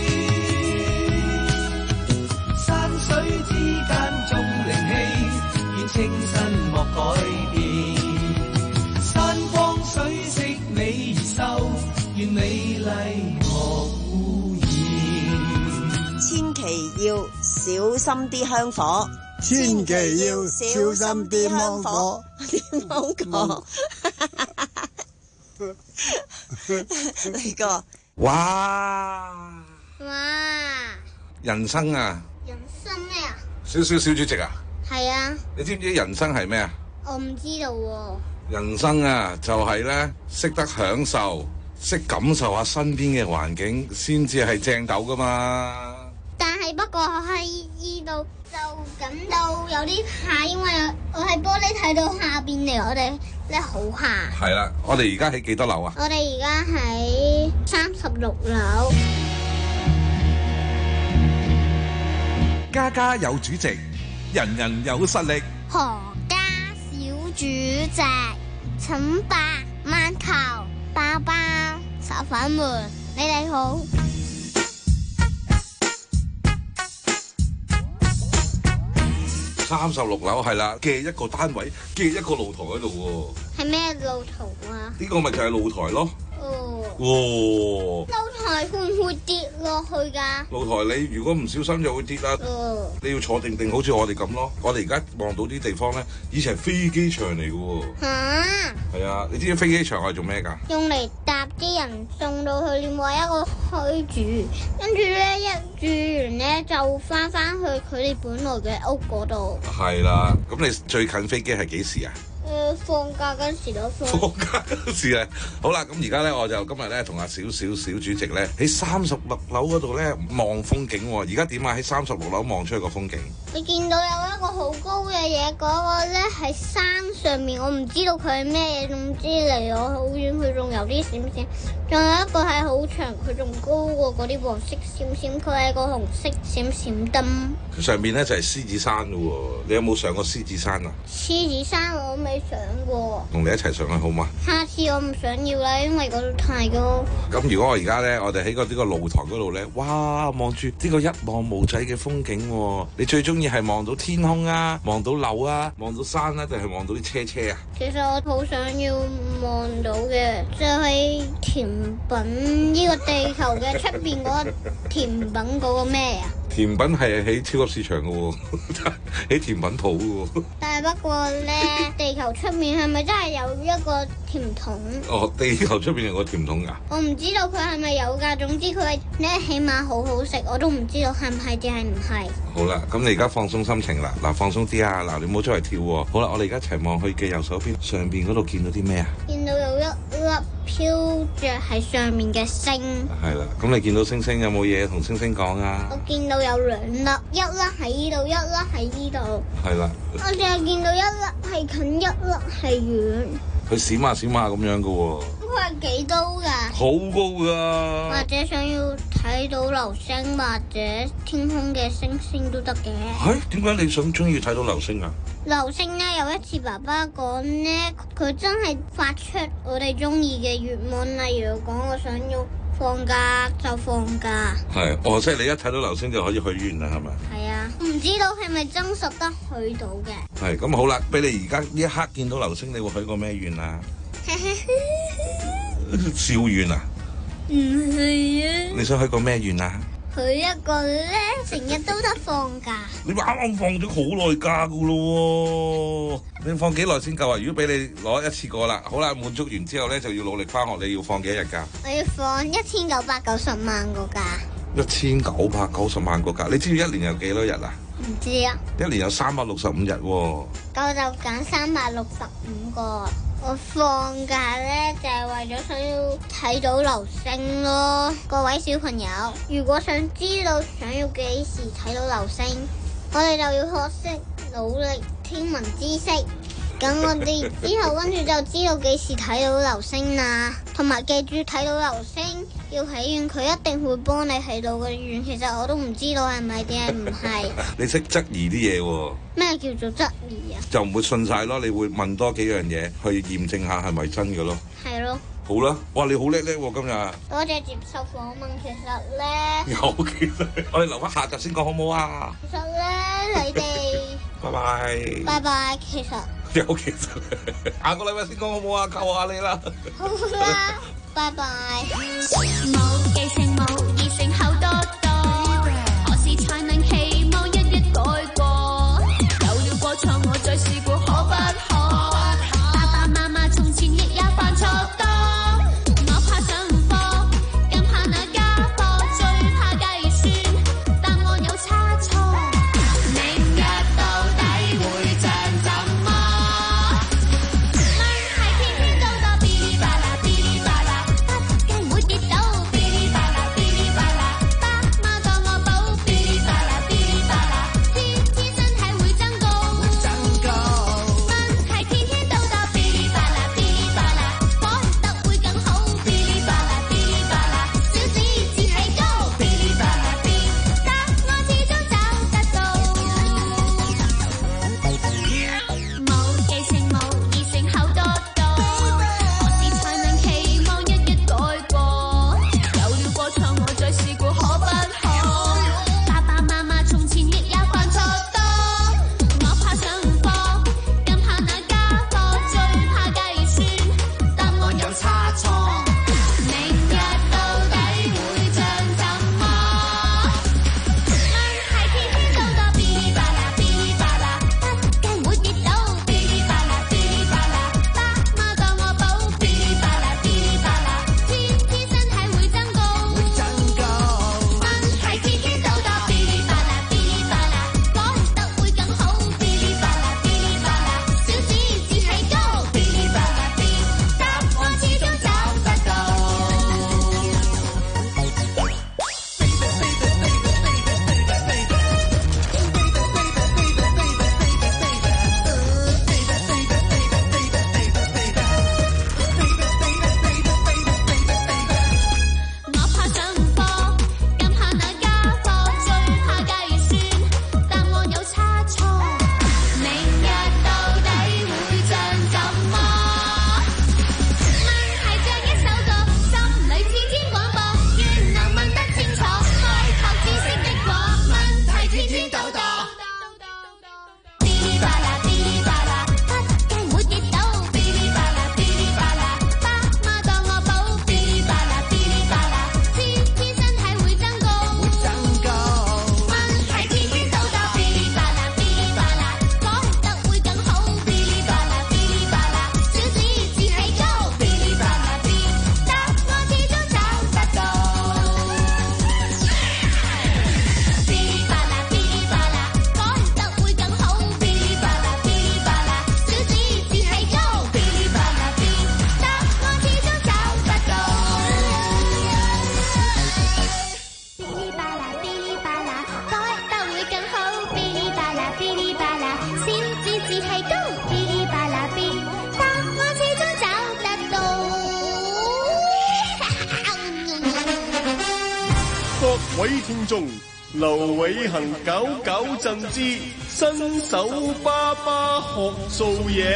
山水之間眾靈氣，願清新莫改變，山光水色美而秀，願美麗莫污染， 千祈要小心啲香火， 千祈要小心啲芒果， 啲芒果。呢個哇哇！ 人生啊！ 人生咩啊？ 少少小主席啊！ 係啊！ 你知唔知人生係咩啊？ 我唔知道喎。 人生啊，就係咧識得享受，識感受下身邊嘅環境，先至係正斗噶嘛。 但係不過我喺依度就感到有啲怕，因為我喺玻璃睇到下邊嚟，我哋咧好怕。 係啦，我哋而家喺幾多樓啊？ 我哋而家喺三十六樓。 家家有主席，人人有實力。 何家小主席，請白饅頭、包包、炒粉們，你哋好。 三十六樓係啦，嘅一個單位，嘅一個露台喺度喎。係咩露台啊？ 呢個咪就係露台咯。 哦。 哦。 露台會唔會跌落去㗎？ 露台你如果唔小心就會跌啦。 哦。 你要坐定定，好似我哋咁咯。我哋而家望到啲地方咧，以前係飛機場嚟㗎喎。 嚇！ 係啊，你知唔知飛機場係做咩㗎？ 用嚟搭啲人送到去另外一個區住，跟住咧一住完咧就翻翻去佢哋本來嘅屋嗰度。 係啦，咁你最近飛機係幾時啊？ 誒、呃，放假嗰時都放。 放假嗰時啊，好啦，咁而家咧我就今日咧同阿小小小主席咧喺三十六樓嗰度咧望風景喎。而家點啊？喺三十六樓望出去個風景。你見到有一個好高嘅嘢，嗰、那個咧係山上面，我唔知道佢係咩嘢，總之離我好遠，佢仲有啲閃閃。仲有一個係好長，佢仲高過嗰啲黃色閃閃，佢係個紅色閃閃燈。 佢上面咧就係獅子山嘅喎，你有冇上過獅子山啊？ 獅子山我未上過。 同你一齊上去好嗎？ 下次我唔想要啦，因為嗰度太高。 咁如果我而家咧，我哋喺個呢個露台嗰度咧，哇，望住呢個一望無際嘅風景喎，你最中意係望到天空啊，望到樓啊，望到山啊，定係望到啲車車啊？ 其實我好想要望到嘅，就係甜品呢個地球嘅出邊嗰個甜品嗰個咩啊？ 甜品係喺超級市場嘅喎，喺甜品鋪嘅喎。 但係不過咧，地球出面係咪真係有一個甜筒？ 哦，地球出邊有個甜筒㗎？ 我唔知道佢係咪有㗎。總之佢咧起碼好好食，我都唔知道係唔係定係唔係。 好啦，咁你而家放鬆心情啦，嗱放鬆啲啊，嗱你唔好出嚟跳喎。好啦，我哋而家一齊望去嘅右手邊上邊嗰度見到啲咩啊？見到有一粒飄着喺上面嘅星。係啦，咁你見到星星有冇嘢同星星講啊？我見到有兩粒，一粒喺呢度，一粒喺呢度。係啦。我淨係見到一粒係近，一粒係遠。佢閃下閃下咁樣嘅喎。佢係幾高㗎？好高㗎。或者想要睇到流星或者天空嘅星星都得嘅。係點解你想中意睇到流星啊？流星咧，有一次爸爸講咧，佢真係發出我哋中意嘅願望，例如講我想要放假就放假。係，哦，即係你一睇到流星就可以許願啦，係咪？係啊，唔知道係咪真實得許到嘅？係，咁好啦，俾你而家呢一刻見到流星，你會許個咩願啊？笑願啊？唔係啊。你想許個咩願啊？佢一個咧，成日都得放假。你啱啱放咗好耐假噶咯，你放幾耐先夠啊？如果俾你攞一次過啦，好啦，滿足完之後咧就要努力翻學，你要放幾日假？我要放一千九百九十萬個假。一千九百九十萬個假，你知唔知一年有幾多日啊？唔知啊。一年有三百六十五日喎。我就揀三百六十五個。我放假咧就係為咗想要睇到流星咯，各位小朋友，如果想知道想要幾時睇到流星，我哋就要學識努力天文知識，咁我哋之後跟住就知道幾時睇到流星啦，同埋記住睇到流星要許願，佢一定會幫你睇到嘅願。其實我都唔知道係咪定係唔係。你識質疑啲嘢喎？咩叫做質疑啊？就唔會信晒咯，你會問多幾樣嘢去驗證下係咪真嘅咯。係咯。好啦，哇！你好叻叻喎今日。多謝接受訪問。其實咧，有其實，我哋留翻下集先講好唔好啊？其實咧，你哋拜拜。拜拜。其實有其實，下個禮拜先講好唔好啊？求下你啦。好啦，拜拜。冇記性冇異性好多多，何時才能期望一一改過？有了過錯我再試過可不可？爸爸媽媽從前亦有犯錯多，我怕上課更怕那位聽眾劉偉恒九九贈之新手爸爸學做嘢。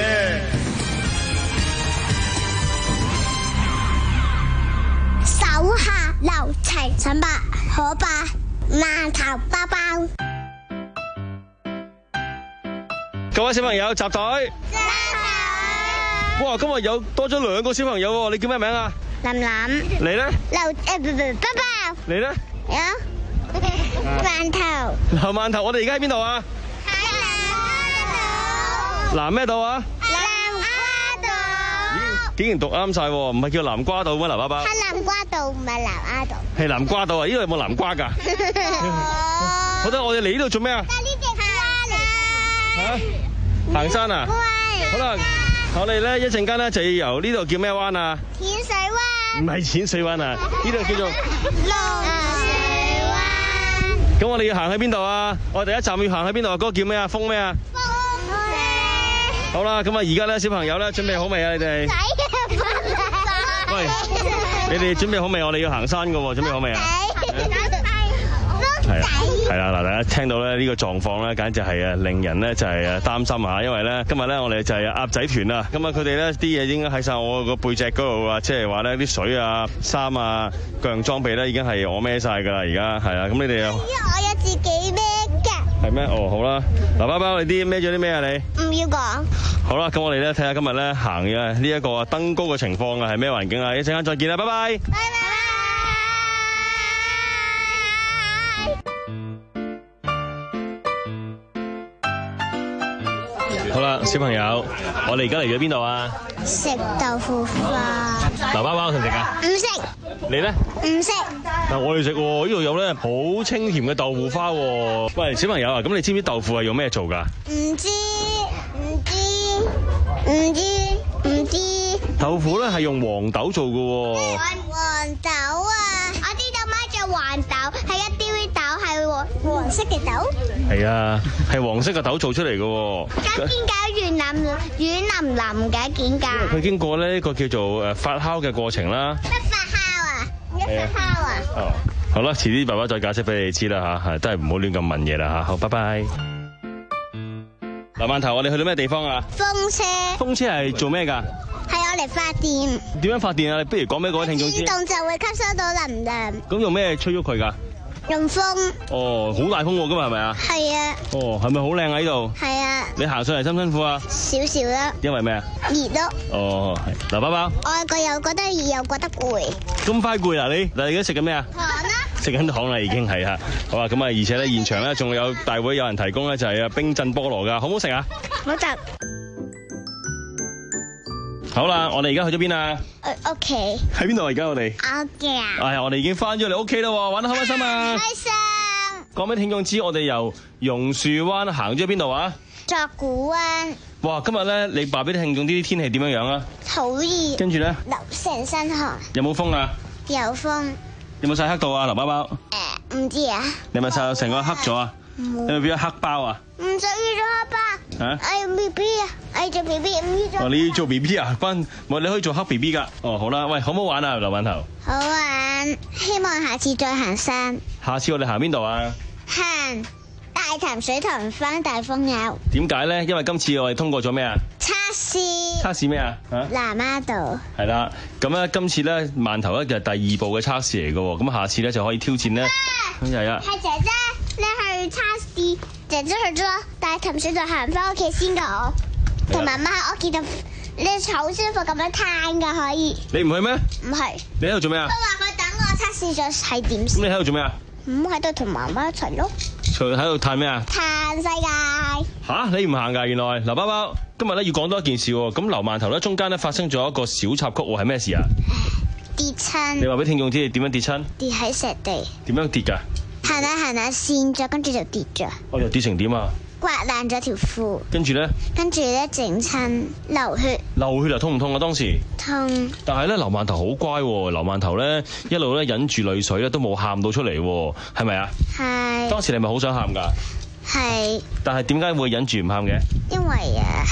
手下留情，陳伯可伯饅頭包包。 各位小朋友集隊。哇！今日有多咗兩個小朋友喎，你叫咩名啊？ 林林。 你咧？ 劉誒包包。 你咧？ 有饅頭。 劉饅頭，我哋而家喺邊度啊？喺南瓜島。南咩島啊？ 南瓜島。 竟然讀啱晒喎，唔係叫南瓜島咩？劉爸爸。 係南瓜島，唔係南丫島。 係南瓜島啊！呢度有冇南瓜㗎？好得，我哋嚟呢度做咩啊？ 帶呢隻瓜嚟。 嚇！行山啊？好啦。我哋咧一陣間咧就要由呢度叫咩灣啊？ 淺水灣。唔係淺水灣啊，呢度叫做龍水灣。 咁我哋要行喺邊度啊？我哋第一站要行喺邊度啊？嗰個叫咩啊？風咩啊？ 風車。 好啦，咁啊而家咧小朋友咧準備好未啊？你哋？喂，你哋準備好未？我哋要行山噶喎，準備好未啊？係啊，係啦，嗱，大家聽到咧呢個狀況咧，簡直係啊令人咧就係啊擔心啊，因為咧今日咧我哋就係鴨仔團啊，咁啊佢哋咧啲嘢應該喺晒我個背脊嗰度啊，即係話咧啲水啊、衫啊、各樣裝備咧已經係我孭晒噶啦，而家係啊，咁你哋又？ 我有自己孭㗎。 係咩？哦，好啦，嗱，包包你啲孭咗啲咩啊？你？ 唔要講。好啦，咁我哋咧睇下今日咧行嘅呢一個登高嘅情況啊，係咩環境啊？一陣間再見啦，拜拜。拜拜。好啦，小朋友，我哋而家嚟咗邊度啊？ 食豆腐花。 劉包包食唔食啊？ 唔食。 你咧？ 唔食。 但我哋食喎，呢度有咧好清甜嘅豆腐花喎。喂，小朋友啊，咁你知唔知豆腐係用咩做㗎？ 唔知，唔知，唔知，唔知。 豆腐咧係用黃豆做㗎喎。 黃豆啊！我知道咩叫黃豆，係一啲豆係黃黃色嘅豆。 係啊，係黃色嘅豆做出嚟嘅喎。 咁點解軟腍軟腍腍嘅？點解？ 佢經過呢一個叫做誒發酵嘅過程啦。 乜發酵啊？乜發酵啊？ 哦，好啦，遲啲爸爸再解釋俾你知啦嚇，係都係唔好亂咁問嘢啦嚇。好，拜拜。劉饅頭，我哋去到咩地方啊？ 風車。風車係做咩㗎？ 係我嚟發電。點樣發電啊？你不如講俾各位聽眾知。 自動就會吸收到能量。 咁用咩吹喐佢㗎？ 用風。 哦，好大風喎，今日係咪啊？ 係啊。 哦，係咪好靚啊？呢度。 係啊。 你行上嚟辛唔辛苦啊？ 少少啦。 因為咩啊？ 熱咯。 哦，係。嗱，包包。 我個又覺得熱，又覺得攰。 咁快攰啊你？嗱，你而家食緊咩啊？ 糖啦。 食緊糖啦，已經係啊。好啊，咁啊，而且咧現場咧仲有大會有人提供咧就係啊冰鎮菠蘿㗎，好唔好食啊？ 好食。 好啦，我哋而家去咗邊啊？ 屋企。 喺邊度啊？而家我哋？ 屋企啊。 係，我哋已經翻咗嚟屋企啦，玩得開唔開心啊？ 開心。 講俾聽眾知，我哋由榕樹灣行咗邊度啊？ 作古灣。 哇！今日咧，你話俾啲聽眾啲天氣點樣樣啊？ 好熱。 跟住咧？ 流成身汗。 有冇風啊？ 有風。 有冇曬黑到啊？劉包包？ 誒，唔知啊。 你咪曬到成個黑咗啊？ 冇。 你咪變咗黑包啊？ 唔想要咗黑包。 嚇！ 我要 B B 啊！我要做 B B， 唔要做。 哦，你要做 B B 啊？關，我你可以做黑 B B 㗎。哦，好啦，喂，好唔好玩啊？劉饅頭。 好玩，希望下次再行山。 下次我哋行邊度啊？ 行大潭水塘翻大豐牛。 點解咧？因為今次我哋通過咗咩啊？ 測試。 測試咩啊？嚇？ 南丫島。 係啦，咁咧今次咧饅頭咧就係第二步嘅測試嚟嘅喎，咁下次咧就可以挑戰咧。咁就係啊。係姐姐，你去測試，姐姐去咗大潭水塘行翻屋企先㗎，我同媽媽喺屋企度，你好舒服咁樣攤㗎可以。 你唔去咩？唔係。 你喺度做咩啊？ 佢話佢等我測試咗係點先。 咁你喺度做咩啊？ 咁喺度同媽媽一齊咯。 除喺度嘆咩啊？ 嘆世界。 吓，你唔行㗎？原來劉包包今日咧要講多一件事喎。咁劉饅頭咧中間咧發生咗一個小插曲喎，係咩事啊？ 跌親。 你話俾聽眾知你點樣跌親？ 跌喺石地。 點樣跌㗎？ 行下行下跣咗，跟住就跌咗。 哦，又跌成點啊？ 刮爛咗條褲。 跟住咧？跟住咧整親流血。 流血啊？痛唔痛啊？當時？ 痛。 但係咧，劉饅頭好乖喎。劉饅頭咧一路咧忍住淚水咧，都冇喊到出嚟喎，係咪啊？係。當時你係咪好想喊㗎？係。但係點解會忍住唔喊嘅？ 因為啊，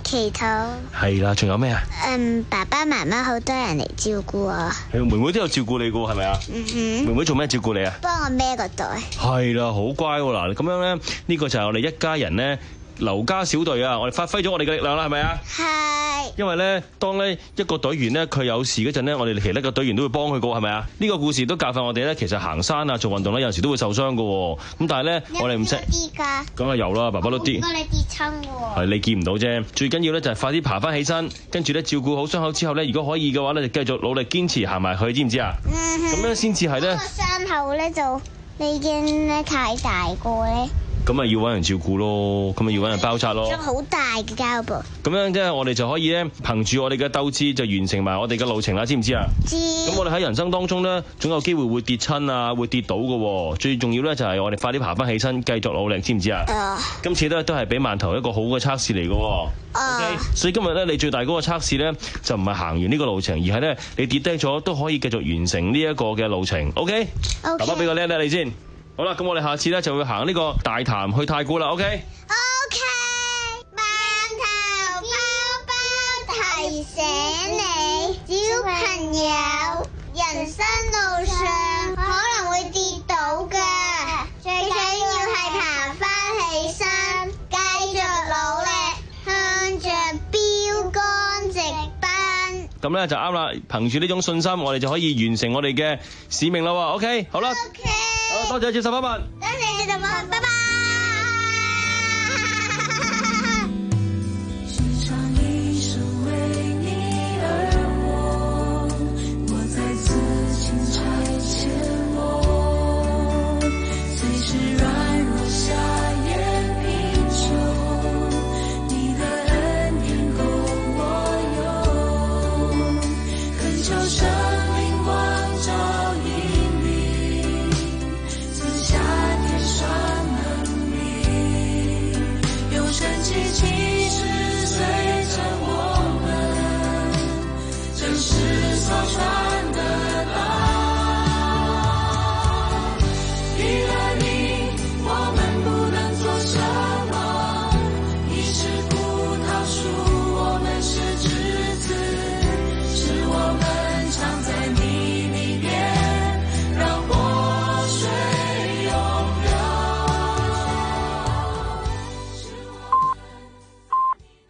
祈禱。 係啦，仲有咩啊？ 嗯，爸爸媽媽好多人嚟照顧我。 係妹妹都有照顧你噶，係咪啊？ 嗯哼。 妹妹做咩照顧你啊？ 幫我孭個袋。係啦，好乖喎。嗱，咁樣咧，呢個就係我哋一家人咧。劉家小隊啊，我哋發揮咗我哋嘅力量啦，係咪啊？係。因為咧，當咧一個隊員咧佢有事嗰陣咧，我哋其他嘅隊員都會幫佢個，係咪啊？呢個故事都教訓我哋咧，其實行山啊、做運動咧，有陣時都會受傷噶。咁但係咧，我哋唔識。跌㗎。梗係有啦，爸爸都跌。如果你跌親喎。係你見唔到啫，最緊要咧就係快啲爬翻起身，跟住咧照顧好傷口之後咧，如果可以嘅話咧，就繼續努力堅持行埋去，知唔知啊？嗯哼。咁樣先至係咧。個傷口咧就已經咧太大個咧。咁咪要揾人照顧咯，咁咪要揾人包紮咯。張好大嘅膠布。咁樣即係我哋就可以咧，憑住我哋嘅鬥志就完成埋我哋嘅路程啦，知唔知啊？知。咁我哋喺人生當中咧，總有機會會跌親啊，會跌倒嘅。最重要咧就係我哋快啲爬翻起身，繼續努力，知唔知啊？啊。今次咧都係俾饅頭一個好嘅測試嚟嘅。啊。Okay? 所以今日咧你最大嗰個測試咧就唔係行完呢個路程，而係咧你跌低咗都可以繼續完成呢一個嘅路程。OK。OK。爸爸俾個叻叻你先。好啦，咁我哋下次咧就會行呢個大潭去太古啦 ，OK？OK， 饅頭包包提醒你，小朋友，人生路上可能會跌倒㗎，最緊要係爬返起身，繼續努力，向着標杆直奔。咁咧就啱啦，憑住呢種信心，我哋就可以完成我哋嘅使命啦喎 ，OK？ 好啦。Okay. 好，多謝接受訪問。多謝接受訪問，拜拜。